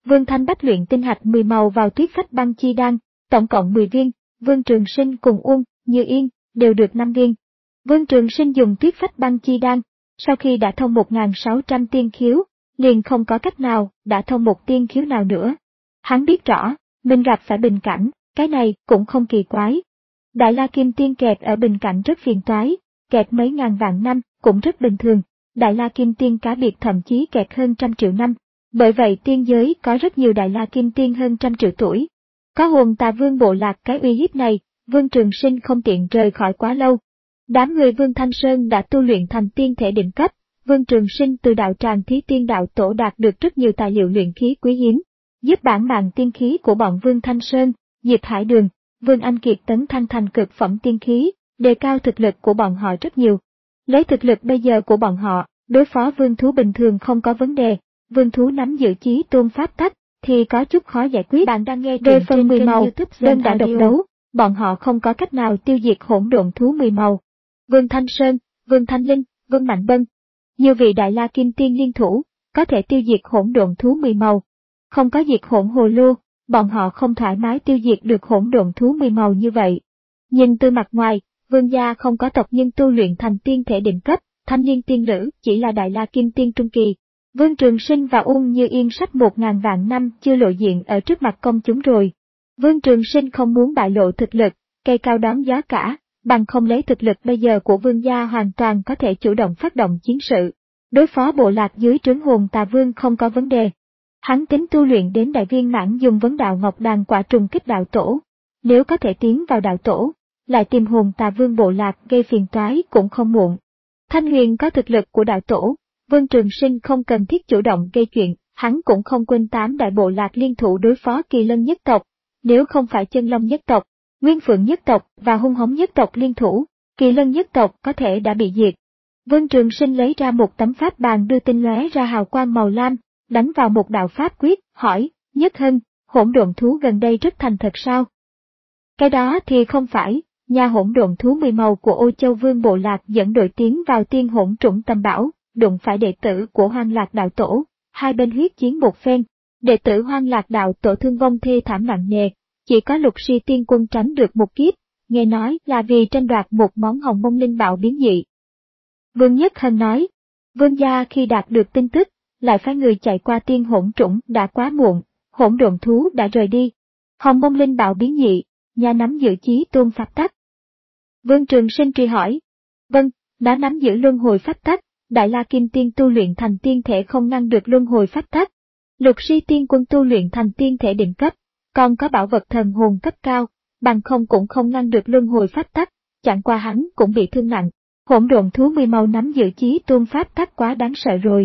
Vương Thanh Bách luyện tinh hạch mười màu vào tuyết phách băng chi đan, tổng cộng mười viên, Vương Trường Sinh cùng Uông Như Yên đều được năm viên. Vương Trường Sinh dùng tuyết phách băng chi đan, sau khi đã thông một nghìn sáu trăm tiên khiếu, liền không có cách nào đã thông một tiên khiếu nào nữa. Hắn biết rõ, mình gặp phải bình cảnh, cái này cũng không kỳ quái. Đại La Kim Tiên kẹt ở bình cảnh rất phiền toái, kẹt mấy ngàn vạn năm cũng rất bình thường. Đại La Kim Tiên cá biệt thậm chí kẹt hơn trăm triệu năm. Bởi vậy tiên giới có rất nhiều Đại La Kim Tiên hơn trăm triệu tuổi. Có hồn Tà Vương bộ lạc cái uy hiếp này, Vương Trường Sinh không tiện rời khỏi quá lâu. Đám người Vương Thanh Sơn đã tu luyện thành tiên thể đỉnh cấp, Vương Trường Sinh từ đạo tràng Thí Tiên Đạo Tổ đạt được rất nhiều tài liệu luyện khí quý hiếm, giúp bản mạng tiên khí của bọn Vương Thanh Sơn, Diệp Hải Đường, Vương Anh Kiệt tấn thăng thành cực phẩm tiên khí, đề cao thực lực của bọn họ rất nhiều. Lấy thực lực bây giờ của bọn họ, đối phó vương thú bình thường không có vấn đề, vương thú nắm giữ chí tôn pháp tắc thì có chút khó giải quyết. Bạn đang nghe về phần mười màu, đơn đã độc đấu, bọn họ không có cách nào tiêu diệt hỗn độn thú mười màu. Vương Thanh Sơn, Vương Thanh Linh, Vương Mạnh Bân, nhiều vị Đại La Kim Tiên liên thủ, có thể tiêu diệt hỗn độn thú mười màu. Không có diệt hỗn hồ lô, bọn họ không thoải mái tiêu diệt được hỗn độn thú mười màu như vậy. Nhìn từ mặt ngoài, Vương gia không có tộc nhân tu luyện thành tiên thể đỉnh cấp, thanh niên tiên nữ chỉ là Đại La Kim Tiên trung kỳ. Vương Trường Sinh và Uông Như Yên sắp một ngàn vạn năm chưa lộ diện ở trước mặt công chúng rồi. Vương Trường Sinh không muốn bại lộ thực lực, cây cao đón gió cả, bằng không lấy thực lực bây giờ của Vương gia hoàn toàn có thể chủ động phát động chiến sự. Đối phó bộ lạc dưới trướng hồn Tà Vương không có vấn đề. Hắn tính tu luyện đến đại viên mãn dùng vấn đạo ngọc đàn quả trùng kích đạo tổ. Nếu có thể tiến vào đạo tổ, lại tìm hồn Tà Vương bộ lạc gây phiền toái cũng không muộn. Thanh Huyền có thực lực của đạo tổ, Vương Trường Sinh không cần thiết chủ động gây chuyện, hắn cũng không quên tám đại bộ lạc liên thủ đối phó Kỳ Lân nhất tộc. Nếu không phải Chân Long nhất tộc, Nguyên Phượng nhất tộc và Hung Hống nhất tộc liên thủ, Kỳ Lân nhất tộc có thể đã bị diệt. Vương Trường Sinh lấy ra một tấm pháp bàn đưa tinh lóe ra hào quang màu lam, đánh vào một đạo pháp quyết, hỏi, Nhất Hân, hỗn độn thú gần đây rất thành thật sao? Cái đó thì không phải, nhà hỗn độn thú mười màu của Ô Châu Vương bộ lạc dẫn đội tiến vào tiên hỗn trũng tầm bảo, đụng phải đệ tử của Hoang Lạc đạo tổ, hai bên huyết chiến một phen, đệ tử Hoang Lạc đạo tổ thương vong thê thảm nặng nề, chỉ có Lục Si Tiên Quân tránh được một kiếp, nghe nói là vì tranh đoạt một món hồng mông linh bảo biến dị. Vương Nhất Hân nói, Vương gia khi đạt được tin tức, lại phái người chạy qua tiên hỗn trũng đã quá muộn, hỗn độn thú đã rời đi. Hồng mông linh bảo biến dị, nhà nắm giữ chí tôn pháp tắc. Vương Trường Sinh truy hỏi, vâng, đã nắm giữ luân hồi pháp tắc, Đại La Kim Tiên tu luyện thành tiên thể không ngăn được luân hồi pháp tắc. Lục Si Tiên Quân tu luyện thành tiên thể đỉnh cấp, còn có bảo vật thần hồn cấp cao, bằng không cũng không ngăn được luân hồi pháp tắc, chẳng qua hắn cũng bị thương nặng. Hỗn độn thú mười màu nắm giữ chí tôn pháp tắc quá đáng sợ rồi.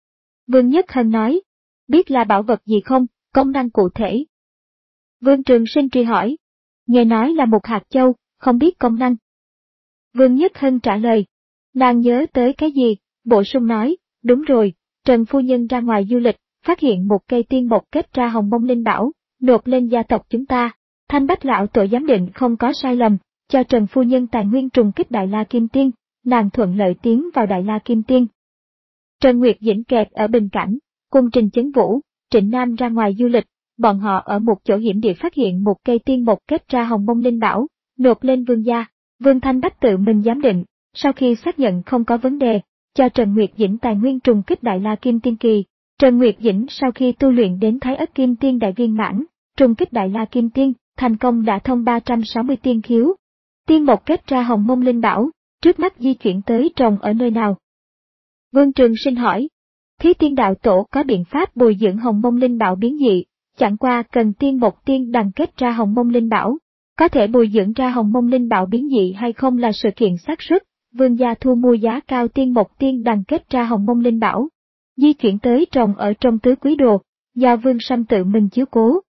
Vương Nhất Hân nói, biết là bảo vật gì không, công năng cụ thể. Vương Trường Sinh truy hỏi, nghe nói là một hạt châu, không biết công năng. Vương Nhất Hân trả lời, nàng nhớ tới cái gì, bổ sung nói, đúng rồi, Trần Phu Nhân ra ngoài du lịch, phát hiện một cây tiên mộc kết ra hồng mông linh bảo, nộp lên gia tộc chúng ta. Thanh Bách lão tổ giám định không có sai lầm, cho Trần Phu Nhân tài nguyên trùng kích Đại La Kim Tiên, nàng thuận lợi tiến vào Đại La Kim Tiên. Trần Nguyệt Dĩnh kẹt ở bình cảnh, cùng Trình Chấn Vũ, Trịnh Nam ra ngoài du lịch, bọn họ ở một chỗ hiểm địa phát hiện một cây tiên mộc kết ra hồng mông linh bảo, nộp lên vương gia. Vương Thanh Bách tự mình giám định, sau khi xác nhận không có vấn đề, cho Trần Nguyệt Dĩnh tài nguyên trùng kích Đại La Kim Tiên kỳ. Trần Nguyệt Dĩnh sau khi tu luyện đến Thái Ất Kim Tiên đại viên mãn, trùng kích Đại La Kim Tiên, thành công đã thông ba trăm sáu mươi tiên khiếu. Tiên mộc kết ra hồng mông linh bảo, trước mắt di chuyển tới trồng ở nơi nào? Vương Trường Sinh hỏi. Thí Tiên đạo tổ có biện pháp bồi dưỡng hồng mông linh bảo biến dị, chẳng qua cần tiên mộc tiên đằng kết ra hồng mông linh bảo. Có thể bồi dưỡng ra hồng mông linh bảo biến dị hay không là sự kiện xác suất, vương gia thu mua giá cao tiên mộc tiên đằng kết ra hồng mông linh bảo. Di chuyển tới trồng ở trong tứ quý đồ, do Vương Sâm tự mình chiếu cố.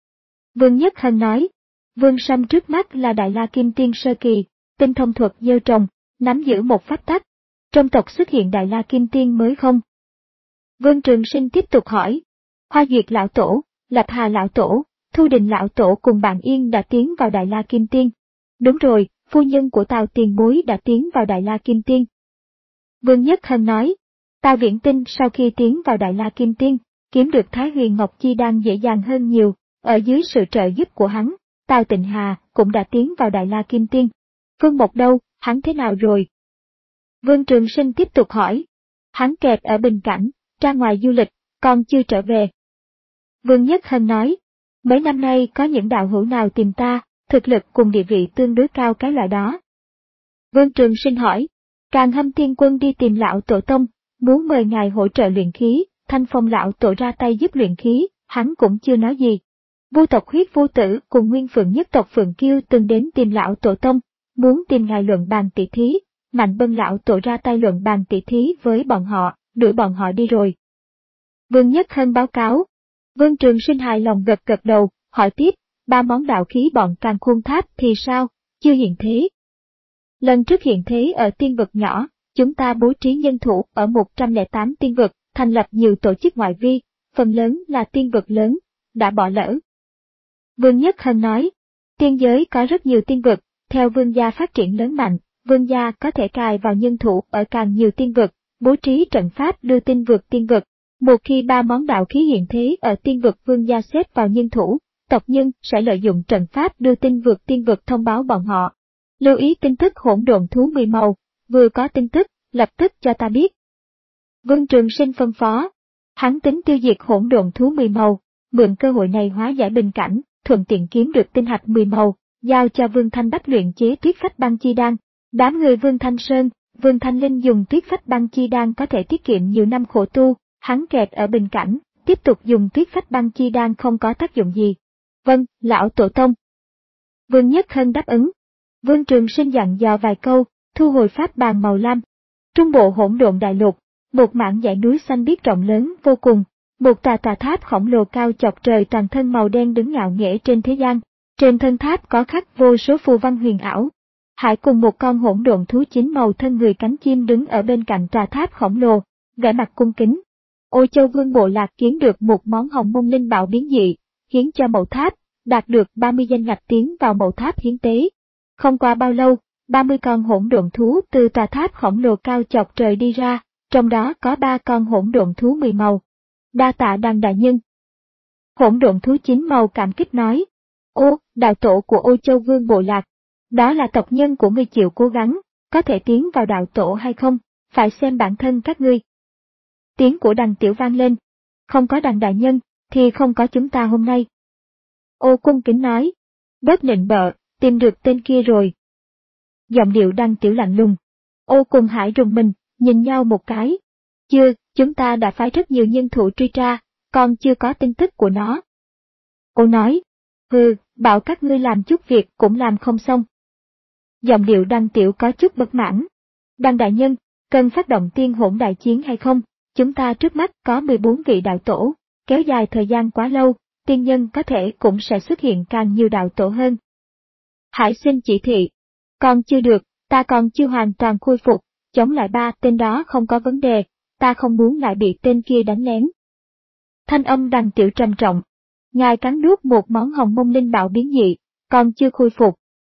Vương Nhất Hân nói, Vương Sâm trước mắt là Đại La Kim Tiên sơ kỳ, tinh thông thuật gieo trồng, nắm giữ một pháp tắc. Trong tộc xuất hiện Đại La Kim Tiên mới không? Vương Trường Sinh tiếp tục hỏi, Hoa Duyệt lão tổ, Lập Hà lão tổ, Thu Đình lão tổ cùng bạn Yên đã tiến vào Đại La Kim Tiên. Đúng rồi, phu nhân của Tào Tiền Bối đã tiến vào Đại La Kim Tiên. Vương Nhất Hân nói, Tào Viễn Tinh sau khi tiến vào Đại La Kim Tiên, kiếm được Thái Huyền Ngọc Chi Đan dễ dàng hơn nhiều, ở dưới sự trợ giúp của hắn, Tào Tịnh Hà cũng đã tiến vào Đại La Kim Tiên. Vương Mộc đâu, hắn thế nào rồi? Vương Trường Sinh tiếp tục hỏi. Hắn kẹt ở Bình Cảnh, ra ngoài du lịch, còn chưa trở về. Vương Nhất Hân nói, mấy năm nay có những đạo hữu nào tìm ta, thực lực cùng địa vị tương đối cao cái loại đó. Vương Trường Sinh hỏi, Càng Hâm Thiên Quân đi tìm lão tổ tông, muốn mời ngài hỗ trợ luyện khí, Thanh Phong lão tổ ra tay giúp luyện khí, hắn cũng chưa nói gì. Vu tộc Huyết Vu Tử cùng Nguyên Phượng nhất tộc Phượng Kiêu từng đến tìm lão tổ tông, muốn tìm ngài luận bàn tỷ thí, Mạnh Bân lão tổ ra tay luận bàn tỷ thí với bọn họ, đuổi bọn họ đi rồi. Vương Nhất Hân báo cáo. Vương Trường Sinh hài lòng gật gật đầu, hỏi tiếp, ba món đạo khí bọn Càn Khôn Tháp thì sao, chưa hiện thế. Lần trước hiện thế ở tiên vực nhỏ, chúng ta bố trí nhân thủ ở một trăm lẻ tám tiên vực, thành lập nhiều tổ chức ngoại vi, phần lớn là tiên vực lớn, đã bỏ lỡ. Vương Nhất Hân nói, tiên giới có rất nhiều tiên vực, theo vương gia phát triển lớn mạnh, vương gia có thể cài vào nhân thủ ở càng nhiều tiên vực, bố trí trận pháp đưa tin vượt tiên vực. Một khi ba món đạo khí hiện thế ở tiên vực vương gia xếp vào nhân thủ, tộc nhân sẽ lợi dụng trận pháp đưa tin vượt tiên vực thông báo bọn họ. Lưu ý tin tức hỗn độn thú mười màu, vừa có tin tức, lập tức cho ta biết. Vương Trường Sinh phân phó, hắn tính tiêu diệt hỗn độn thú mười màu, mượn cơ hội này hóa giải bình cảnh, thuận tiện kiếm được tinh hạch mười màu, giao cho Vương Thanh Bách luyện chế tuyết phách băng chi đan. Đám người Vương Thanh Sơn, Vương Thanh Linh dùng tuyết phách băng chi đan có thể tiết kiệm nhiều năm khổ tu, hắn kẹt ở bình cảnh, tiếp tục dùng tuyết phách băng chi đan không có tác dụng gì. Vâng, lão tổ tông. Vương Nhất Hân đáp ứng. Vương Trường Sinh dặn dò vài câu, thu hồi pháp bàn màu lam. Trung bộ hỗn độn đại lục, một mảng dãy núi xanh biếc rộng lớn vô cùng, một tòa tòa tháp khổng lồ cao chọc trời toàn thân màu đen đứng ngạo nghễ trên thế gian. Trên thân tháp có khắc vô số phù văn huyền ảo. Hải cùng một con hỗn độn thú chín màu thân người cánh chim đứng ở bên cạnh tòa tháp khổng lồ, vẻ mặt cung kính. Ô Châu Vương bộ lạc kiếm được một món hồng mông linh bảo biến dị, hiến cho mậu tháp, đạt được ba mươi danh ngạch tiến vào mậu tháp hiến tế. Không qua bao lâu, ba mươi con hỗn độn thú từ tòa tháp khổng lồ cao chọc trời đi ra, trong đó có ba con hỗn độn thú mười màu. Đa tạ Đằng đại nhân. Hỗn độn thú chín màu cảm kích nói, ô, đạo tổ của Ô Châu Vương bộ lạc, đó là tộc nhân của ngươi chịu cố gắng, có thể tiến vào đạo tổ hay không, phải xem bản thân các ngươi. Tiếng của Đằng Tiểu vang lên, không có Đằng đại nhân, thì không có chúng ta hôm nay. Ô cung kính nói, bớt nịnh bợ, tìm được tên kia rồi. Giọng điệu Đằng Tiểu lạnh lùng. Ô cùng Hải rùng mình, nhìn nhau một cái. Chưa, chúng ta đã phái rất nhiều nhân thủ truy tra, còn chưa có tin tức của nó. Ô nói, hừ, bảo các ngươi làm chút việc cũng làm không xong. Giọng điệu Đằng Tiểu có chút bất mãn. Đằng đại nhân, cần phát động tiên hỗn đại chiến hay không? Chúng ta trước mắt có mười bốn vị đạo tổ, kéo dài thời gian quá lâu, tiên nhân có thể cũng sẽ xuất hiện càng nhiều đạo tổ hơn. Hải xin chỉ thị. Còn chưa được, ta còn chưa hoàn toàn khôi phục, chống lại ba tên đó không có vấn đề, ta không muốn lại bị tên kia đánh lén. Thanh âm Đằng Tiểu trầm trọng. Ngài cắn nuốt một món hồng mông linh bảo biến dị, còn chưa khôi phục.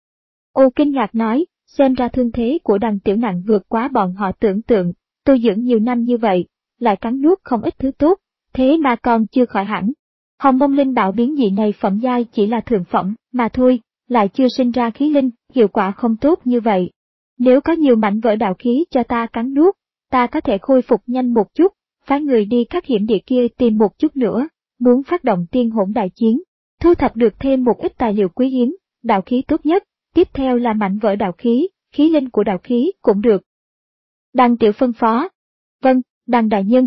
Ô kinh ngạc nói, xem ra thương thế của Đằng Tiểu nặng vượt quá bọn họ tưởng tượng, tu dưỡng nhiều năm như vậy, lại cắn nuốt không ít thứ tốt, thế mà còn chưa khỏi hẳn. Hồng mông linh bảo biến dị này phẩm giai chỉ là thượng phẩm, mà thôi, lại chưa sinh ra khí linh, hiệu quả không tốt như vậy. Nếu có nhiều mảnh vỡ đạo khí cho ta cắn nuốt, ta có thể khôi phục nhanh một chút, phái người đi các hiểm địa kia tìm một chút nữa, muốn phát động tiên hỗn đại chiến, thu thập được thêm một ít tài liệu quý hiếm, đạo khí tốt nhất, tiếp theo là mảnh vỡ đạo khí, khí linh của đạo khí cũng được. Đằng Tiểu phân phó. Vâng, Đằng đại nhân.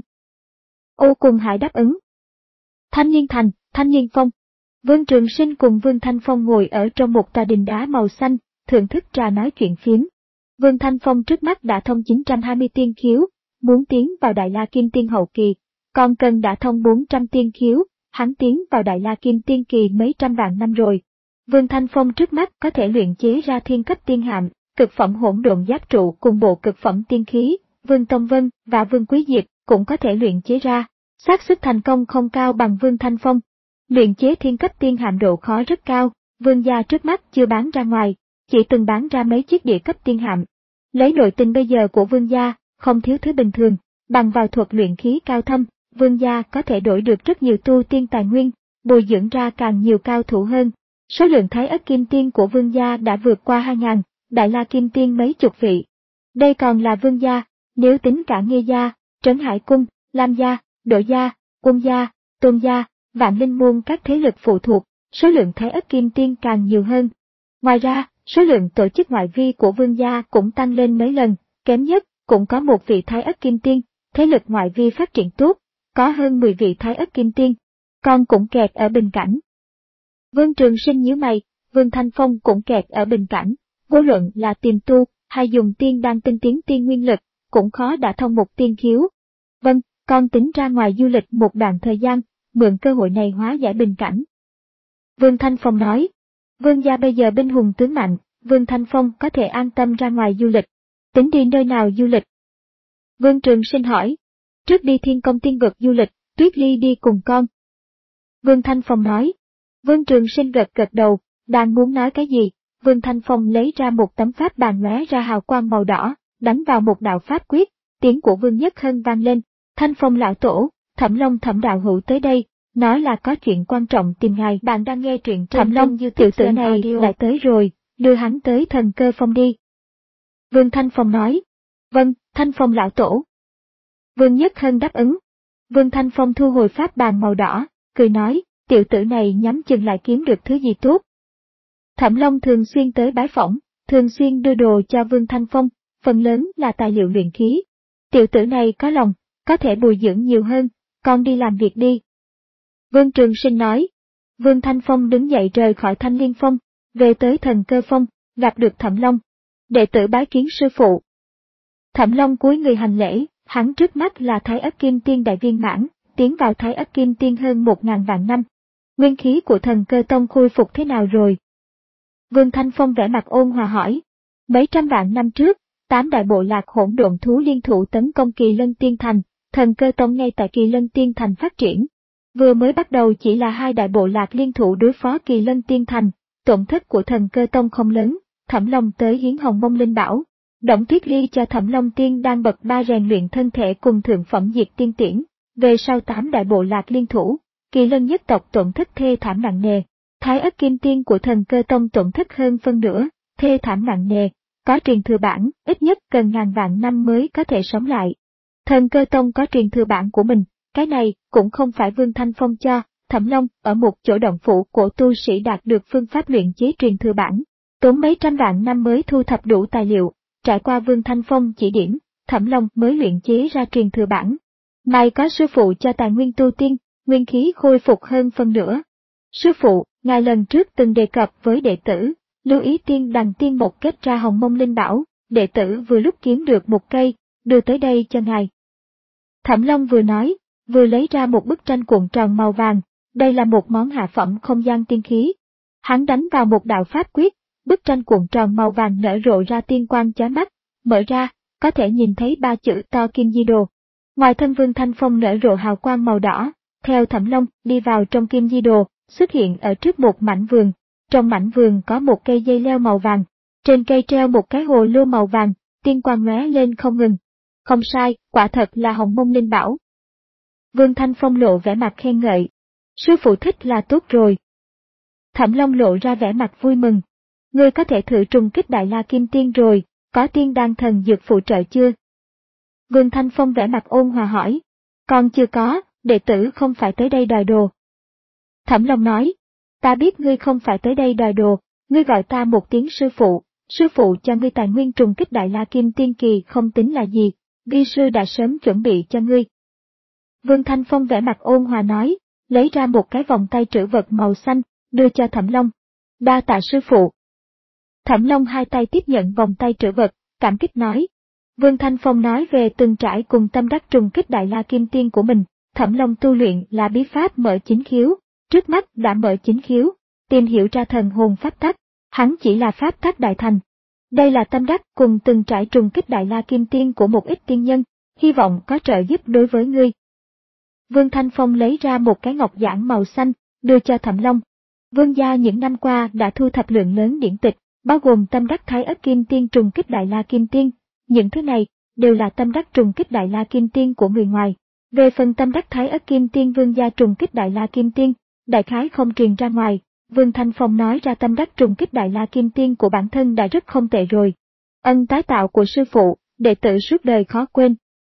Ô cùng Hải đáp ứng. Thanh Niên Thành, Thanh Niên Phong. Vương Trường Sinh cùng Vương Thanh Phong ngồi ở trong một tòa đình đá màu xanh, thưởng thức trà nói chuyện phiếm. Vương Thanh Phong trước mắt đã thông chín trăm hai mươi tiên khiếu, muốn tiến vào Đại La Kim Tiên hậu kỳ, còn cần đã thông bốn trăm tiên khiếu, hắn tiến vào Đại La Kim Tiên kỳ mấy trăm vạn năm rồi. Vương Thanh Phong trước mắt có thể luyện chế ra thiên cấp tiên hạm, cực phẩm hỗn độn giáp trụ cùng bộ cực phẩm tiên khí, Vương Tông Vân và Vương Quý Diệp cũng có thể luyện chế ra, xác suất thành công không cao bằng Vương Thanh Phong. Luyện chế thiên cấp tiên hạm độ khó rất cao, Vương gia trước mắt chưa bán ra ngoài, chỉ từng bán ra mấy chiếc địa cấp tiên hạm. Lấy nội tình bây giờ của Vương gia, không thiếu thứ bình thường, bằng vào thuật luyện khí cao thâm, Vương gia có thể đổi được rất nhiều tu tiên tài nguyên, bồi dưỡng ra càng nhiều cao thủ hơn. Số lượng Thái Ất Kim Tiên của Vương gia đã vượt qua hai ngàn, Đại La Kim Tiên mấy chục vị. Đây còn là Vương gia, nếu tính cả Nghê gia, Trấn Hải Cung, Lam gia, Đỗ gia, Quân gia, Tôn gia, Vạn Linh môn các thế lực phụ thuộc, số lượng Thái Ất Kim Tiên càng nhiều hơn. Ngoài ra, số lượng tổ chức ngoại vi của Vương gia cũng tăng lên mấy lần, kém nhất cũng có một vị Thái Ất Kim Tiên, thế lực ngoại vi phát triển tốt, có hơn mười vị Thái Ất Kim Tiên, còn cũng kẹt ở bình cảnh. Vương Trường Sinh nhíu mày, Vương Thanh Phong cũng kẹt ở bình cảnh, vô luận là tiềm tu hay dùng tiên đan tinh tiến tiên nguyên lực, cũng khó đả thông một tiên khiếu. Vâng, con tính ra ngoài du lịch một đoạn thời gian, mượn cơ hội này hóa giải bình cảnh. Vương Thanh Phong nói, Vương gia bây giờ binh hùng tướng mạnh, Vương Thanh Phong có thể an tâm ra ngoài du lịch. Tính đi nơi nào du lịch? Vương Trường Sinh hỏi, trước đi Thiên Công Tiên vực du lịch, Tuyết Ly đi cùng con. Vương Thanh Phong nói, Vương Trường Sinh gật gật đầu, đang muốn nói cái gì, Vương Thanh Phong lấy ra một tấm pháp bàn lóe ra hào quang màu đỏ, đánh vào một đạo pháp quyết, tiếng của Vương Nhất Hân vang lên, Thanh Phong lão tổ, Thẩm Long Thẩm đạo hữu tới đây, nói là có chuyện quan trọng tìm ngài. Bạn đang nghe truyện trên Thẩm Long, tiểu tử này lại tới rồi, đưa hắn tới Thần Cơ Phong đi. Vương Thanh Phong nói, vâng, Thanh Phong lão tổ. Vương Nhất Hân đáp ứng. Vương Thanh Phong thu hồi pháp bàn màu đỏ, cười nói, tiểu tử này nhắm chừng lại kiếm được thứ gì tốt. Thẩm Long thường xuyên tới bái phỏng, thường xuyên đưa đồ cho Vương Thanh Phong, phần lớn là tài liệu luyện khí. Tiểu tử này có lòng, có thể bồi dưỡng nhiều hơn, con đi làm việc đi. Vương Trường Sinh nói. Vương Thanh Phong đứng dậy rời khỏi Thanh Liên Phong, về tới Thần Cơ Phong, gặp được Thẩm Long. Đệ tử bái kiến sư phụ. Thẩm Long cúi người hành lễ, hắn trước mắt là Thái Ất Kim Tiên đại viên mãn, tiến vào Thái Ất Kim Tiên hơn một ngàn vạn năm. Nguyên khí của Thần Cơ Tông khôi phục thế nào rồi? Vương Thanh Phong vẻ mặt ôn hòa hỏi. Mấy trăm vạn năm trước, tám đại bộ lạc hỗn độn thú liên thủ tấn công Kỳ Lân Tiên Thành, Thần Cơ Tông ngay tại Kỳ Lân Tiên Thành phát triển. Vừa mới bắt đầu chỉ là hai đại bộ lạc liên thủ đối phó Kỳ Lân Tiên Thành, tổn thất của Thần Cơ Tông không lớn. Thẩm Long tới hiến Hồng Mông Linh Bảo, Động Tuyết Ly cho Thẩm Long Tiên đang bậc ba rèn luyện thân thể cùng thượng phẩm diệt tiên tiễn. Về sau tám đại bộ lạc liên thủ, Kỳ Lân nhất tộc tổn thất thê thảm nặng nề. Thái Ất Kim Tiên của Thần Cơ Tông tổn thất hơn phân nửa, thê thảm nặng nề, có truyền thừa bản, ít nhất cần ngàn vạn năm mới có thể sống lại. Thần Cơ Tông có truyền thừa bản của mình, cái này cũng không phải Vương Thanh Phong cho. Thẩm Long ở một chỗ động phủ của tu sĩ đạt được phương pháp luyện chế truyền thừa bản, tốn mấy trăm vạn năm mới thu thập đủ tài liệu, trải qua Vương Thanh Phong chỉ điểm, Thẩm Long mới luyện chế ra truyền thừa bản. May có sư phụ cho tài nguyên tu tiên, nguyên khí khôi phục hơn phân nửa. Sư phụ, ngài lần trước từng đề cập với đệ tử, lưu ý tiên đằng tiên một kết ra Hồng Mông Linh Bảo, đệ tử vừa lúc kiếm được một cây, đưa tới đây cho ngài. Thẩm Long vừa nói, vừa lấy ra một bức tranh cuộn tròn màu vàng, đây là một món hạ phẩm không gian tiên khí. Hắn đánh vào một đạo pháp quyết, bức tranh cuộn tròn màu vàng nở rộ ra tiên quang chói mắt, mở ra, có thể nhìn thấy ba chữ to Kim Di Đồ. Ngoài thân Vương Thanh Phong nở rộ hào quang màu đỏ, theo Thẩm Long đi vào trong Kim Di Đồ, xuất hiện ở trước một mảnh vườn. Trong mảnh vườn có một cây dây leo màu vàng, trên cây treo một cái hồ lô màu vàng, tiên quang lóe lên không ngừng. Không sai, quả thật là Hồng Mông Linh Bảo. Vương Thanh Phong lộ vẻ mặt khen ngợi. Sư phụ thích là tốt rồi. Thẩm Long lộ ra vẻ mặt vui mừng. Ngươi có thể thử trùng kích Đại La Kim Tiên rồi, có tiên đan thần dược phụ trợ chưa? Vương Thanh Phong vẻ mặt ôn hòa hỏi. Còn chưa có, đệ tử không phải tới đây đòi đồ. Thẩm Long nói. Ta biết ngươi không phải tới đây đòi đồ, ngươi gọi ta một tiếng sư phụ, sư phụ cho ngươi tài nguyên trùng kích Đại La Kim Tiên kỳ không tính là gì, vi sư đã sớm chuẩn bị cho ngươi. Vương Thanh Phong vẻ mặt ôn hòa nói, lấy ra một cái vòng tay trữ vật màu xanh, đưa cho Thẩm Long. Đa tạ sư phụ. Thẩm Long hai tay tiếp nhận vòng tay trữ vật, cảm kích nói. Vương Thanh Phong nói về từng trải cùng tâm đắc trùng kích Đại La Kim Tiên của mình. Thẩm Long tu luyện là bí pháp mở chính khiếu, trước mắt đã mở chính khiếu, tìm hiểu ra thần hồn pháp tắc, hắn chỉ là pháp tắc đại thành. Đây là tâm đắc cùng từng trải trùng kích Đại La Kim Tiên của một ít tiên nhân, hy vọng có trợ giúp đối với ngươi. Vương Thanh Phong lấy ra một cái ngọc giản màu xanh, đưa cho Thẩm Long. Vương gia những năm qua đã thu thập lượng lớn điển tịch, bao gồm tâm đắc Thái Ất Kim Tiên trùng kích Đại La Kim Tiên, những thứ này đều là tâm đắc trùng kích Đại La Kim Tiên của người ngoài. Về phần tâm đắc Thái Ất Kim Tiên Vương gia trùng kích Đại La Kim Tiên, đại khái không truyền ra ngoài, Vương Thanh Phong nói ra tâm đắc trùng kích Đại La Kim Tiên của bản thân đã rất không tệ rồi. Ân tái tạo của sư phụ, đệ tử suốt đời khó quên.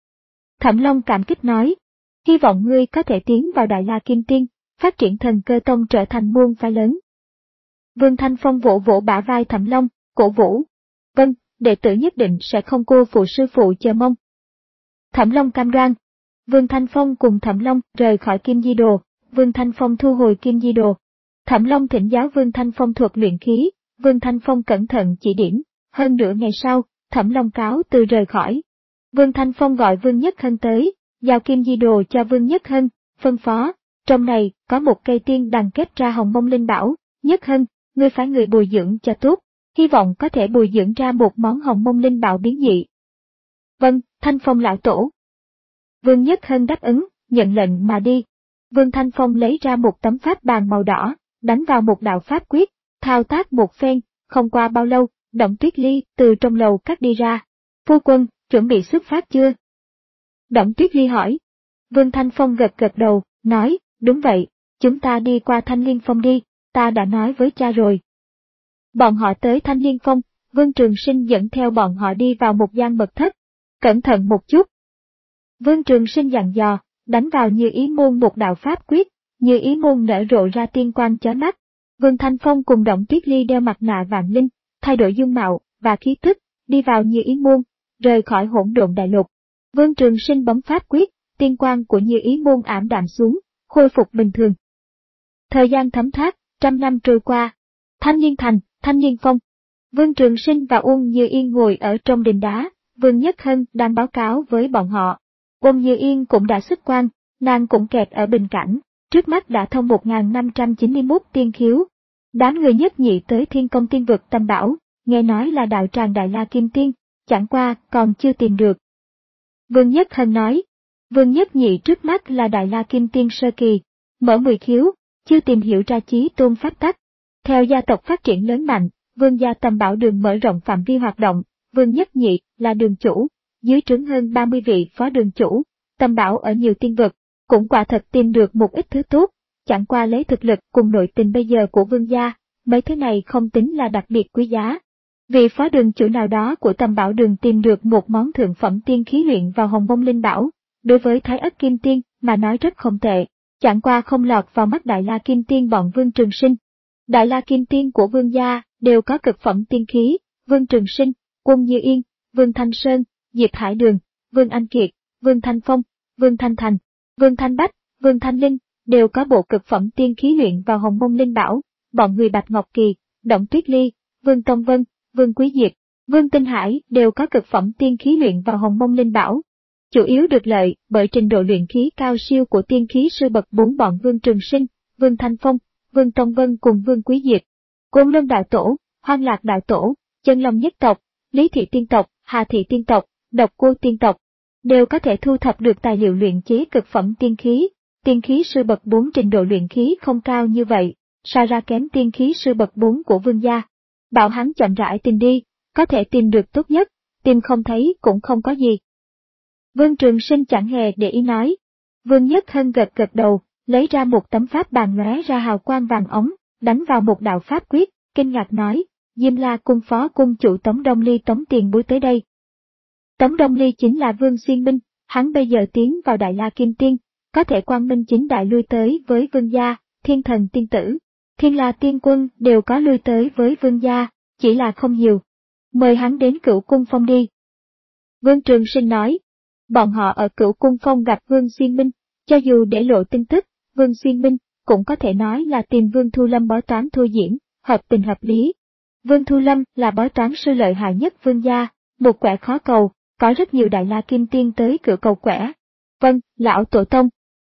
Thẩm Long cảm kích nói, hy vọng ngươi có thể tiến vào Đại La Kim Tiên, phát triển Thần Cơ Tông trở thành môn phái lớn. Vương Thanh Phong vỗ vỗ bả vai Thẩm Long, cổ vũ. Vâng, đệ tử nhất định sẽ không cô phụ sư phụ chờ mong. Thẩm Long cam đoan. Vương Thanh Phong cùng Thẩm Long rời khỏi Kim Di Đồ, Vương Thanh Phong thu hồi Kim Di Đồ. Thẩm Long thỉnh giáo Vương Thanh Phong thuật luyện khí, Vương Thanh Phong cẩn thận chỉ điểm, hơn nửa ngày sau, Thẩm Long cáo từ rời khỏi. Vương Thanh Phong gọi Vương Nhất Hân tới, giao Kim Di Đồ cho Vương Nhất Hân, phân phó, trong này có một cây tiên đằng kết ra hồng mông linh bảo, Nhất Hân, ngươi phải người bồi dưỡng cho tốt, hy vọng có thể bồi dưỡng ra một món hồng mông linh bảo biến dị. Vâng, Thanh Phong lão tổ. Vương Nhất Hân đáp ứng, nhận lệnh mà đi. Vương Thanh Phong lấy ra một tấm pháp bàn màu đỏ, đánh vào một đạo pháp quyết, thao tác một phen, không qua bao lâu, Động Tuyết Ly từ trong lầu cắt đi ra. Phu quân, chuẩn bị xuất phát chưa? Động Tuyết Ly hỏi. Vương Thanh Phong gật gật đầu, nói, đúng vậy, chúng ta đi qua Thanh Liên Phong đi, ta đã nói với cha rồi. Bọn họ tới Thanh Liên Phong, Vương Trường Sinh dẫn theo bọn họ đi vào một gian mật thất. Cẩn thận một chút. Vương Trường Sinh dặn dò, đánh vào Như Ý Môn một đạo pháp quyết, Như Ý Môn nở rộ ra tiên quang chói mắt. Vương Thanh Phong cùng Động Tuyết Ly đeo mặt nạ vạn linh, thay đổi dung mạo và khí tức, đi vào Như Ý Môn, rời khỏi Hỗn Độn Đại Lục. Vương Trường Sinh bấm pháp quyết, tiên quang của Như Ý Môn ảm đạm xuống, khôi phục bình thường. Thời gian thấm thoát, trăm năm trôi qua. Thanh Liên Thành, Thanh Liên Phong. Vương Trường Sinh và Uông Như Yên ngồi ở trong đình đá, Vương Nhất Hân đang báo cáo với bọn họ. Uông Như Yên cũng đã xuất quan, nàng cũng kẹt ở bình cảnh, trước mắt đã thông một nghìn năm trăm chín mươi mốt tiên khiếu. Đám người nhất nhị tới Thiên Công Tiên Vực Tam Bảo, nghe nói là đạo tràng Đại La Kim Tiên, chẳng qua còn chưa tìm được. Vương Nhất Hân nói, Vương Nhất nhị trước mắt là Đại La Kim Tiên sơ kỳ, mở mười khiếu, chưa tìm hiểu ra chí tôn pháp tắc. Theo gia tộc phát triển lớn mạnh, Vương gia Tam Bảo đường mở rộng phạm vi hoạt động, Vương Nhất nhị là đường chủ, dưới trướng hơn ba mươi vị phó đường chủ, Tam Bảo ở nhiều tiên vực, cũng quả thật tìm được một ít thứ tốt, chẳng qua lấy thực lực cùng nội tình bây giờ của Vương gia, mấy thứ này không tính là đặc biệt quý giá. Vị phó đường chủ nào đó của Tam Bảo đường tìm được một món thượng phẩm tiên khí luyện vào hồng mông linh bảo, đối với Thái Ất Kim Tiên mà nói rất không tệ, chẳng qua không lọt vào mắt Đại La Kim Tiên bọn Vương Trường Sinh. Đại La Kim Tiên của Vương gia đều có cực phẩm tiên khí, Vương Trường Sinh, Uông Như Yên, Vương Thanh Sơn, Diệp Hải Đường, Vương Anh Kiệt, Vương Thanh Phong, Vương Thanh Thành, Vương Thanh Bách, Vương Thanh Linh, đều có bộ cực phẩm tiên khí luyện vào hồng mông linh bảo, bọn người Bạch Ngọc Kỳ, Động Tuyết Ly, Vương Tông Vân, Vương Quý Diệt, Vương Tinh Hải đều có cực phẩm tiên khí luyện vào hồng mông linh bảo. Chủ yếu được lợi bởi trình độ luyện khí cao siêu của tiên khí sư bậc bốn bọn Vương Trường Sinh, Vương Thanh Phong, Vương Tông Vân cùng Vương Quý Diệt. Côn Lôn Đạo Tổ, Hoang Lạc Đạo Tổ, Chân Long Nhất Tộc, Lý Thị Tiên Tộc, Hà Thị Tiên Tộc, Độc Cô Tiên Tộc, đều có thể thu thập được tài liệu luyện chế cực phẩm tiên khí. Tiên khí sư bậc bốn trình độ luyện khí không cao như vậy, xa ra kém tiên khí sư bậc bốn của Vương gia. Bảo hắn chậm rãi tìm đi, có thể tìm được tốt nhất, tìm không thấy cũng không có gì. Vương Trường Sinh chẳng hề để ý nói. Vương Nhất Hân gật gật đầu, lấy ra một tấm pháp bàn lóe ra hào quang vàng ống, đánh vào một đạo pháp quyết, kinh ngạc nói, Diêm La cung phó cung chủ Tống Đông Ly Tống Tiền Bối tới đây. Tống Đông Ly chính là Vương Xuyên Minh, hắn bây giờ tiến vào Đại La Kim Tiên, có thể quang minh chính đại lui tới với Vương gia, Thiên Thần Tiên Tử, Thiên La Tiên Quân đều có lui tới với Vương gia, chỉ là không nhiều. Mời hắn đến Cửu Cung Phong đi. Vương Trường Sinh nói, bọn họ ở Cửu Cung Phong gặp Vương Xuyên Minh, cho dù để lộ tin tức, Vương Xuyên Minh cũng có thể nói là tìm Vương Thu Lâm bói toán thôi diễn, hợp tình hợp lý. Vương Thu Lâm là bói toán sư lợi hại nhất Vương gia, một quẻ khó cầu, có rất nhiều Đại La Kim Tiên tới cửa cầu quẻ. Vâng, lão tổ tông.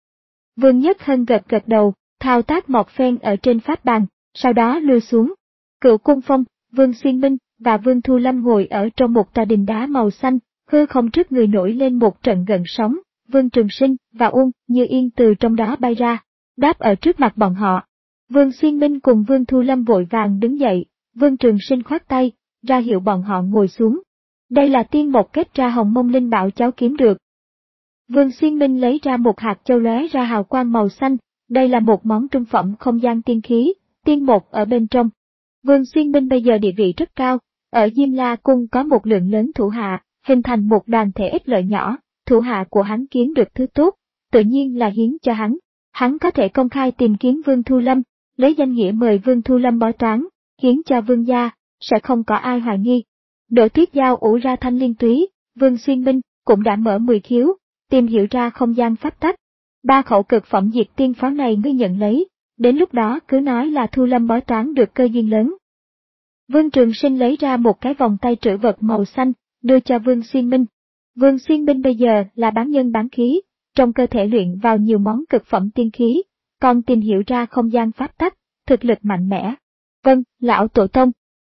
Vương Nhất Hân gật gật đầu, thao tác một phen ở trên pháp bàn, sau đó lưu xuống. Cửu Cung Phong, Vương Xuyên Minh và Vương Thu Lâm ngồi ở trong một tòa đình đá màu xanh, hư không trước người nổi lên một trận gợn sóng, Vương Trường Sinh và Uông Như Yên từ trong đó bay ra, đáp ở trước mặt bọn họ. Vương Xuyên Minh cùng Vương Thu Lâm vội vàng đứng dậy, Vương Trường Sinh khoát tay, ra hiệu bọn họ ngồi xuống. Đây là tiên một kết ra hồng mông linh bảo cháu kiếm được. Vương Xuyên Minh lấy ra một hạt châu lóe ra hào quang màu xanh, đây là một món trung phẩm không gian tiên khí, tiên một ở bên trong. Vương Xuyên Minh bây giờ địa vị rất cao, ở Diêm La Cung có một lượng lớn thủ hạ, hình thành một đoàn thể ích lợi nhỏ, thủ hạ của hắn kiếm được thứ tốt, tự nhiên là hiến cho hắn. Hắn có thể công khai tìm kiếm Vương Thu Lâm, lấy danh nghĩa mời Vương Thu Lâm bói toán, hiến cho Vương gia, sẽ không có ai hoài nghi. Đỗ Tuyết Giao ủ ra thanh liên túy, Vương Xuyên Minh cũng đã mở mười khiếu, tìm hiểu ra không gian pháp tắc. Ba khẩu cực phẩm diệt tiên pháo này ngươi nhận lấy, đến lúc đó cứ nói là Thu Lâm bói toán được cơ duyên lớn. Vương Trường Sinh lấy ra một cái vòng tay trữ vật màu xanh, đưa cho Vương Xuyên Minh. Vương Xuyên Minh bây giờ là bán nhân bán khí, trong cơ thể luyện vào nhiều món cực phẩm tiên khí, còn tìm hiểu ra không gian pháp tắc, thực lực mạnh mẽ. Vâng, lão tổ tông.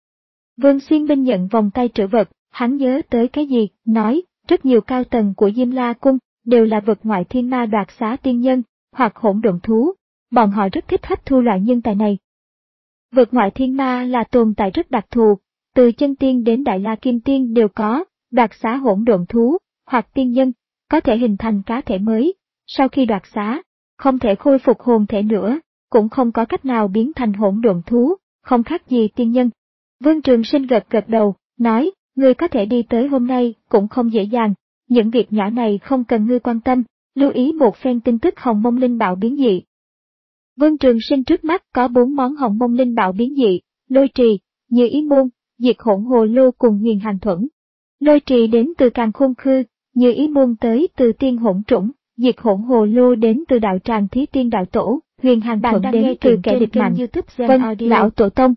Vương Xuyên Minh nhận vòng tay trữ vật, hắn nhớ tới cái gì, nói, rất nhiều cao tầng của Diêm La Cung đều là vực ngoại thiên ma đoạt xá tiên nhân, hoặc hỗn độn thú, bọn họ rất thích hấp thu loại nhân tài này. Vực ngoại thiên ma là tồn tại rất đặc thù, từ chân tiên đến đại la kim tiên đều có, đoạt xá hỗn độn thú, hoặc tiên nhân, có thể hình thành cá thể mới, sau khi đoạt xá, không thể khôi phục hồn thể nữa, cũng không có cách nào biến thành hỗn độn thú, không khác gì tiên nhân. Vương Trường Sinh gật gật đầu, nói, ngươi có thể đi tới hôm nay cũng không dễ dàng, những việc nhỏ này không cần ngươi quan tâm, lưu ý một phen tin tức hồng mông linh bảo biến dị. Vương Trường Sinh trước mắt có bốn món hồng mông linh bảo biến dị, lôi trì, như ý môn, diệt hỗn hồ lô cùng huyền hành thuẫn. Lôi trì đến từ càn khôn khư, như ý môn tới từ tiên hỗn trũng, diệt hỗn hồ lô đến từ đạo tràng thí tiên đạo tổ, huyền hành thuẫn đến từ kẻ địch mạnh. Vâng, lão tổ tông.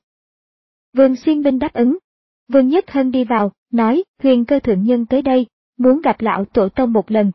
Vương Xuyên Minh đáp ứng. Vương Nhất Hân đi vào, nói, huyền cơ thượng nhân tới đây, muốn gặp lão tổ tông một lần.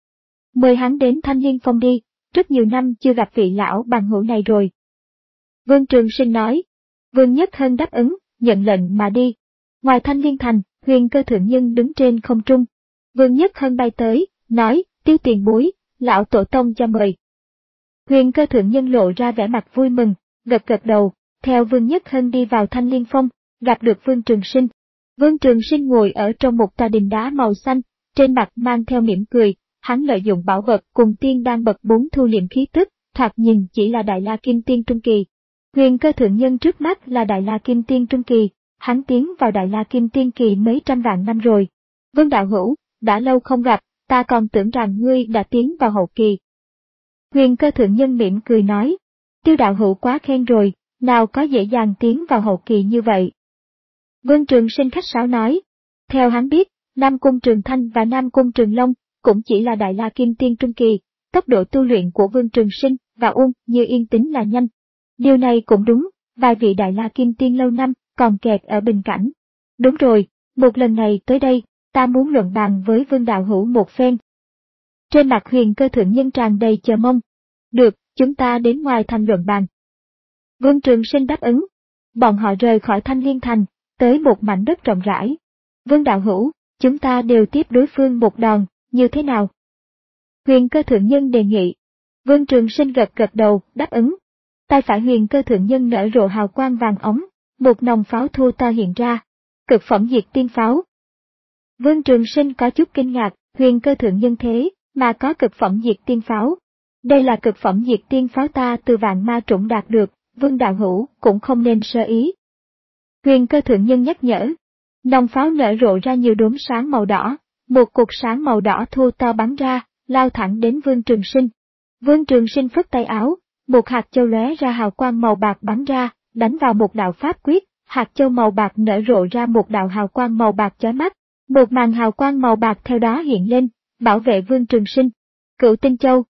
Mời hắn đến Thanh Liên Phong đi, rất nhiều năm chưa gặp vị lão bằng hữu này rồi. Vương Trường Sinh nói. Vương Nhất Hân đáp ứng, nhận lệnh mà đi. Ngoài Thanh Liên Thành, huyền cơ thượng nhân đứng trên không trung. Vương Nhất Hân bay tới, nói, Tiêu tiền bối, lão tổ tông cho mời. Huyền cơ thượng nhân lộ ra vẻ mặt vui mừng, gật gật đầu, theo Vương Nhất Hân đi vào Thanh Liên Phong, gặp được Vương Trường Sinh. Vương Trường Sinh ngồi ở trong một tòa đình đá màu xanh, trên mặt mang theo mỉm cười, hắn lợi dụng bảo vật cùng tiên đang bậc bốn thu liệm khí tức, thoạt nhìn chỉ là đại la kim tiên trung kỳ. Huyền cơ thượng nhân trước mắt là đại la kim tiên trung kỳ, hắn tiến vào đại la kim tiên kỳ mấy trăm vạn năm rồi. Vương đạo hữu, đã lâu không gặp, ta còn tưởng rằng ngươi đã tiến vào hậu kỳ. Huyền cơ thượng nhân mỉm cười nói, Tiêu đạo hữu quá khen rồi, nào có dễ dàng tiến vào hậu kỳ như vậy. Vương Trường Sinh khách sáo nói, theo hắn biết, Nam Cung Trường Thanh và Nam Cung Trường Long cũng chỉ là đại la kim tiên trung kỳ, tốc độ tu luyện của Vương Trường Sinh và Uông Như Yên tính là nhanh. Điều này cũng đúng, vài vị đại la kim tiên lâu năm còn kẹt ở bình cảnh. Đúng rồi, một lần này tới đây, ta muốn luận bàn với Vương đạo hữu một phen. Trên mặt huyền cơ thượng nhân tràn đầy chờ mong. Được, chúng ta đến ngoài thành luận bàn. Vương Trường Sinh đáp ứng. Bọn họ rời khỏi Thanh Liên Thành, tới một mảnh đất rộng rãi. Vương đạo hữu, chúng ta đều tiếp đối phương một đòn, như thế nào? Huyền cơ thượng nhân đề nghị. Vương Trường Sinh gật gật đầu, đáp ứng. Tay phải huyền cơ thượng nhân nở rộ hào quang vàng ống, một nòng pháo thô to hiện ra. Cực phẩm diệt tiên pháo. Vương Trường Sinh có chút kinh ngạc, huyền cơ thượng nhân thế, mà có cực phẩm diệt tiên pháo. Đây là cực phẩm diệt tiên pháo ta từ vạn ma trũng đạt được, Vương đạo hữu cũng không nên sơ ý. Huyền cơ thượng nhân nhắc nhở. Nòng pháo nở rộ ra nhiều đốm sáng màu đỏ, một cột sáng màu đỏ thô to bắn ra, lao thẳng đến Vương Trường Sinh. Vương Trường Sinh phất tay áo, một hạt châu lóe ra hào quang màu bạc bắn ra, đánh vào một đạo pháp quyết, hạt châu màu bạc nở rộ ra một đạo hào quang màu bạc chói mắt, một màn hào quang màu bạc theo đó hiện lên, bảo vệ Vương Trường Sinh. Cửu Tinh Châu.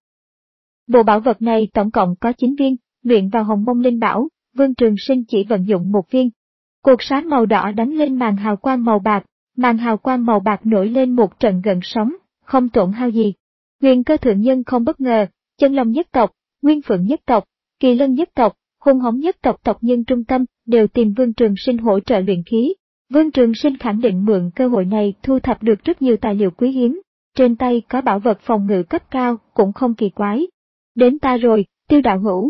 Bộ bảo vật này tổng cộng có chín viên, luyện vào hồng mông linh bảo, Vương Trường Sinh chỉ vận dụng một viên. Cột sáng màu đỏ đánh lên màn hào quang màu bạc, màn hào quang màu bạc nổi lên một trận gợn sóng, không tổn hao gì. Huyền cơ thượng nhân không bất ngờ, Chân Long nhất tộc, Nguyên Phượng nhất tộc, Kỳ Lân nhất tộc, Hung Hống nhất tộc tộc nhân trung tâm đều tìm Vương Trường Sinh hỗ trợ luyện khí. Vương Trường Sinh khẳng định mượn cơ hội này thu thập được rất nhiều tài liệu quý hiếm, trên tay có bảo vật phòng ngự cấp cao cũng không kỳ quái. Đến ta rồi, Tiêu đạo hữu.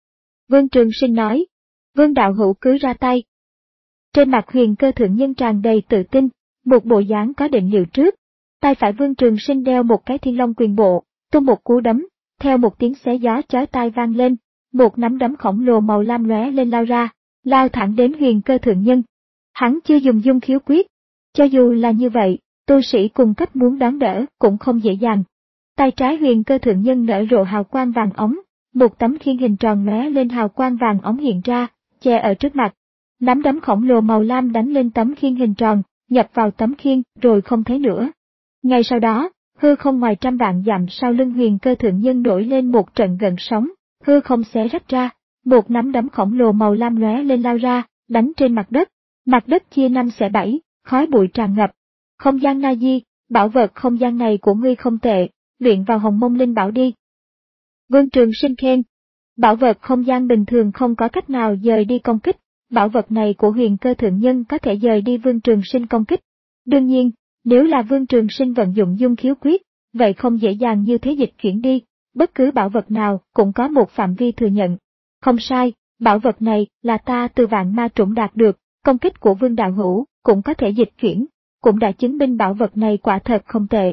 Vương Trường Sinh nói. Vương đạo hữu cứ ra tay. Trên mặt huyền cơ thượng nhân tràn đầy tự tin, một bộ dáng có định liệu trước. Tay phải Vương Trường Sinh đeo một cái Thiên Long Quyền Bộ, tung một cú đấm, theo một tiếng xé gió chói tai vang lên, một nắm đấm khổng lồ màu lam lóe lên lao ra, lao thẳng đến Huyền Cơ Thượng Nhân. Hắn chưa dùng dung khiếu quyết, cho dù là như vậy, tu sĩ cùng cấp muốn đón đỡ cũng không dễ dàng. Tay trái Huyền Cơ Thượng Nhân nở rộ hào quang vàng óng, một tấm khiên hình tròn lóe lên hào quang vàng óng hiện ra, che ở trước mặt. Nắm đấm khổng lồ màu lam đánh lên tấm khiên hình tròn, nhập vào tấm khiên rồi không thấy nữa. Ngay sau đó, hư không ngoài trăm vạn dặm sau lưng Huyền Cơ Thượng Nhân nổi lên một trận gợn sóng, hư không xé rách ra, một nắm đấm khổng lồ màu lam lóe lên lao ra, đánh trên mặt đất. Mặt đất chia năm xẻ bảy, khói bụi tràn ngập. Không gian Na Di, bảo vật không gian này của ngươi không tệ, luyện vào Hồng Mông Linh Bảo đi. Vương Trường Sinh khen. Bảo vật không gian bình thường không có cách nào dời đi công kích, bảo vật này của Huyền Cơ Thượng Nhân có thể dời đi Vương Trường Sinh công kích. Đương nhiên, nếu là Vương Trường Sinh vận dụng dung khiếu quyết, vậy không dễ dàng như thế dịch chuyển đi, bất cứ bảo vật nào cũng có một phạm vi thừa nhận. Không sai, bảo vật này là ta từ vạn ma trũng đạt được, công kích của Vương đạo hữu cũng có thể dịch chuyển, cũng đã chứng minh bảo vật này quả thật không tệ.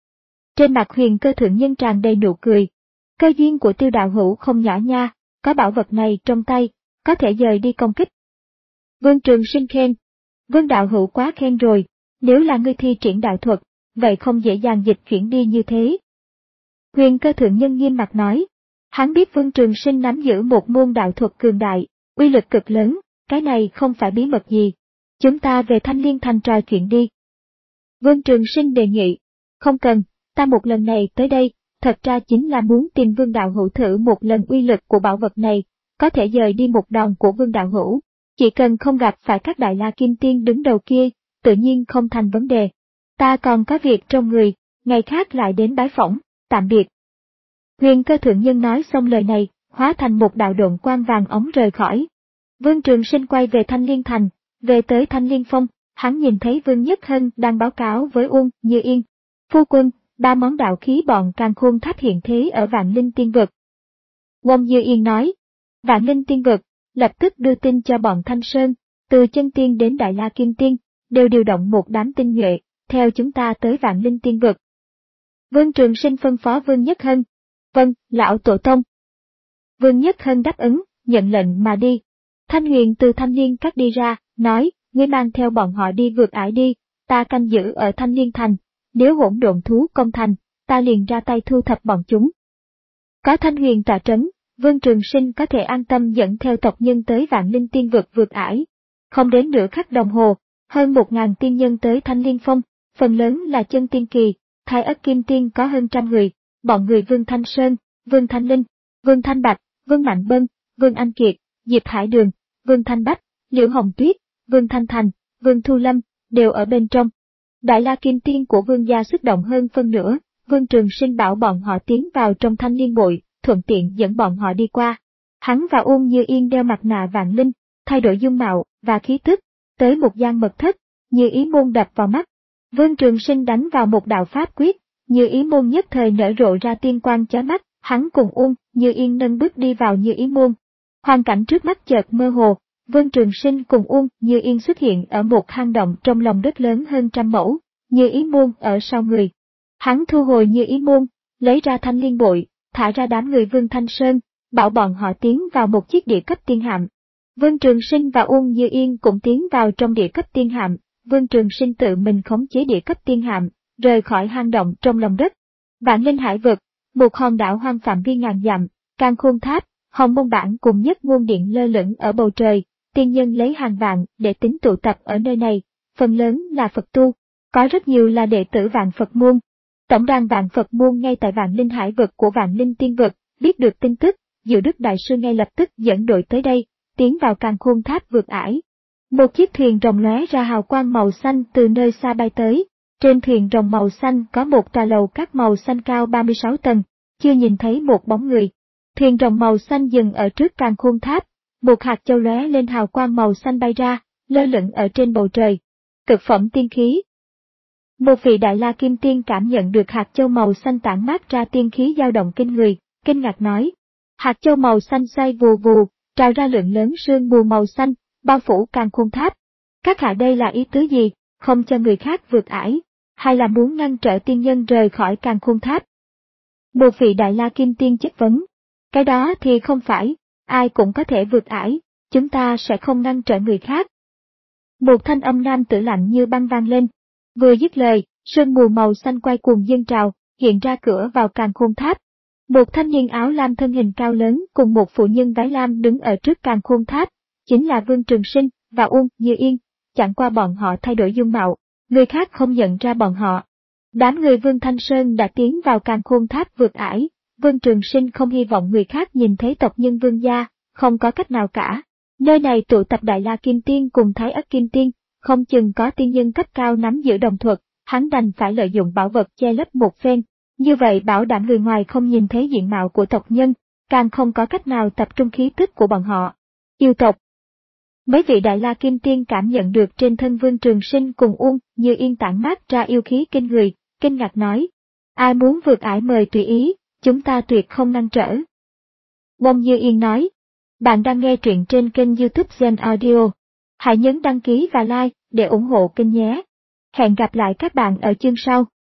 Trên mặt Huyền Cơ Thượng Nhân tràn đầy nụ cười. Cơ duyên của Tiêu đạo hữu không nhỏ nha, có bảo vật này trong tay, có thể dời đi công kích. Vương Trường Sinh khen. Vương đạo hữu quá khen rồi, nếu là ngươi thi triển đạo thuật, vậy không dễ dàng dịch chuyển đi như thế. Huyền Cơ Thượng Nhân nghiêm mặt nói, hắn biết Vương Trường Sinh nắm giữ một môn đạo thuật cường đại, uy lực cực lớn, cái này không phải bí mật gì. Chúng ta về Thanh Liên Thành trò chuyện đi. Vương Trường Sinh đề nghị, không cần, ta một lần này tới đây, thật ra chính là muốn tìm Vương đạo hữu thử một lần uy lực của bảo vật này, có thể dời đi một đòn của Vương đạo hữu. Chỉ cần không gặp phải các đại la kim tiên đứng đầu kia, tự nhiên không thành vấn đề. Ta còn có việc trong người, ngày khác lại đến bái phỏng, tạm biệt. Huyền Cơ Thượng Nhân nói xong lời này, hóa thành một đạo độn quang vàng ống rời khỏi. Vương Trường Sinh quay về Thanh Liên Thành, về tới Thanh Liên Phong, hắn nhìn thấy Vương Nhất Hân đang báo cáo với Uông Như Yên. Phu quân, ba món đạo khí bọn Càn Khôn Tháp hiện thế ở Vạn Linh Tiên Vực. Uông Như Yên nói, Vạn Linh Tiên Vực, lập tức đưa tin cho bọn Thanh Sơn, từ chân tiên đến Đại La Kim Tiên, đều điều động một đám tinh nhuệ, theo chúng ta tới Vạn Linh Tiên Vực. Vương Trường Sinh phân phó Vương Nhất Hân, vâng, lão tổ tông. Vương Nhất Hân đáp ứng, nhận lệnh mà đi. Thanh Huyền từ Thanh Liên Các đi ra, nói, ngươi mang theo bọn họ đi vượt ải đi, ta canh giữ ở Thanh Liên Thành, nếu hỗn độn thú công thành, ta liền ra tay thu thập bọn chúng. Có Thanh Huyền tọa trấn, Vương Trường Sinh có thể an tâm dẫn theo tộc nhân tới Vạn Linh Tiên Vực vượt ải. Không đến nửa khắc đồng hồ, hơn một ngàn tiên nhân tới Thanh Liên Phong, phần lớn là chân tiên kỳ, Thái Ất Kim Tiên có hơn trăm người, bọn người Vương Thanh Sơn, Vương Thanh Linh, Vương Thanh Bạch, Vương Mạnh Bân, Vương Anh Kiệt, Diệp Hải Đường, Vương Thanh Bách, Liễu Hồng Tuyết, Vương Thanh Thành, Vương Thu Lâm, đều ở bên trong. Đại La Kim Tiên của Vương gia xuất động hơn phân nửa, Vương Trường Sinh bảo bọn họ tiến vào trong Thanh Liên Bội, thuận tiện dẫn bọn họ đi qua. Hắn và Uông Như Yên đeo mặt nạ vạn linh, thay đổi dung mạo và khí tức, tới một gian mật thất, Như Ý môn đập vào mắt. Vương Trường Sinh đánh vào một đạo pháp quyết, Như Ý môn nhất thời nở rộ ra tiên quang chói mắt, hắn cùng Uông Như Yên nâng bước đi vào Như Ý môn. Hoàn cảnh trước mắt chợt mơ hồ, Vương Trường Sinh cùng Uông Như Yên xuất hiện ở một hang động trong lòng đất lớn hơn trăm mẫu, Như Ý môn ở sau người. Hắn thu hồi Như Ý môn, lấy ra Thanh Liên Bội, thả ra đám người Vương Thanh Sơn, bảo bọn họ tiến vào một chiếc địa cấp tiên hạm. Vương Trường Sinh và Uông Như Yên cũng tiến vào trong địa cấp tiên hạm, Vương Trường Sinh tự mình khống chế địa cấp tiên hạm, rời khỏi hang động trong lòng đất. Vạn Linh Hải Vực, một hòn đảo hoang phạm vi ngàn dặm, Càn Khôn Tháp, Hồng Mông Bản cùng Nhất Ngôn Điện lơ lửng ở bầu trời, tiên nhân lấy hàng vạn để tính tụ tập ở nơi này, phần lớn là Phật tu, có rất nhiều là đệ tử Vạn Phật môn. Tổng đàn Vạn Phật môn ngay tại Vạn Linh Hải Vực của Vạn Linh Tiên Vực, biết được tin tức, Diệu Đức Đại Sư ngay lập tức dẫn đội tới đây, tiến vào Càn Khôn Tháp vượt ải. Một chiếc thuyền rồng lóe ra hào quang màu xanh từ nơi xa bay tới, trên thuyền rồng màu xanh có một tòa lầu các màu xanh cao ba mươi sáu tầng, chưa nhìn thấy một bóng người. Thuyền rồng màu xanh dừng ở trước Càn Khôn Tháp, một hạt châu lóe lên hào quang màu xanh bay ra, lơ lửng ở trên bầu trời. Cực phẩm tiên khí. Một vị Đại La Kim Tiên cảm nhận được hạt châu màu xanh tản mát ra tiên khí dao động kinh người, kinh ngạc nói. Hạt châu màu xanh xoay vù vù, trào ra lượng lớn sương mù màu xanh, bao phủ Càn Khôn Tháp. Các hạ đây là ý tứ gì, không cho người khác vượt ải. hay là muốn ngăn trở tiên nhân rời khỏi Càn Khôn Tháp? Một vị Đại La Kim Tiên chất vấn. Cái đó thì không phải, ai cũng có thể vượt ải, chúng ta sẽ không ngăn trở người khác. Một thanh âm nam tử lạnh như băng vang lên. Vừa dứt lời, sương mù màu xanh quay cuồng dâng trào, hiện ra cửa vào Càn Khôn Tháp. Một thanh niên áo lam thân hình cao lớn cùng một phụ nhân váy lam đứng ở trước Càn Khôn Tháp, chính là Vương Trường Sinh và Uông Như Yên, chẳng qua bọn họ thay đổi dung mạo, người khác không nhận ra bọn họ. Đám người Vương Thanh Sơn đã tiến vào Càn Khôn Tháp vượt ải, Vương Trường Sinh không hy vọng người khác nhìn thấy tộc nhân Vương gia, không có cách nào cả. Nơi này tụ tập Đại La Kim Tiên cùng Thái Ất Kim Tiên, không chừng có tiên nhân cấp cao nắm giữ đồng thuật, hắn đành phải lợi dụng bảo vật che lấp một phen, như vậy bảo đảm người ngoài không nhìn thấy diện mạo của tộc nhân, càng không có cách nào tập trung khí tức của bọn họ. Yêu tộc. Mấy vị Đại La Kim Tiên cảm nhận được trên thân Vương Trường Sinh cùng Uông Như Yên tản mát ra yêu khí kinh người, kinh ngạc nói: ai muốn vượt ải mời tùy ý, chúng ta tuyệt không ngăn trở. Uông Như Yên nói: bạn đang nghe truyện trên kênh YouTube Gen Audio. Hãy nhấn đăng ký và like để ủng hộ kênh nhé. Hẹn gặp lại các bạn ở chương sau.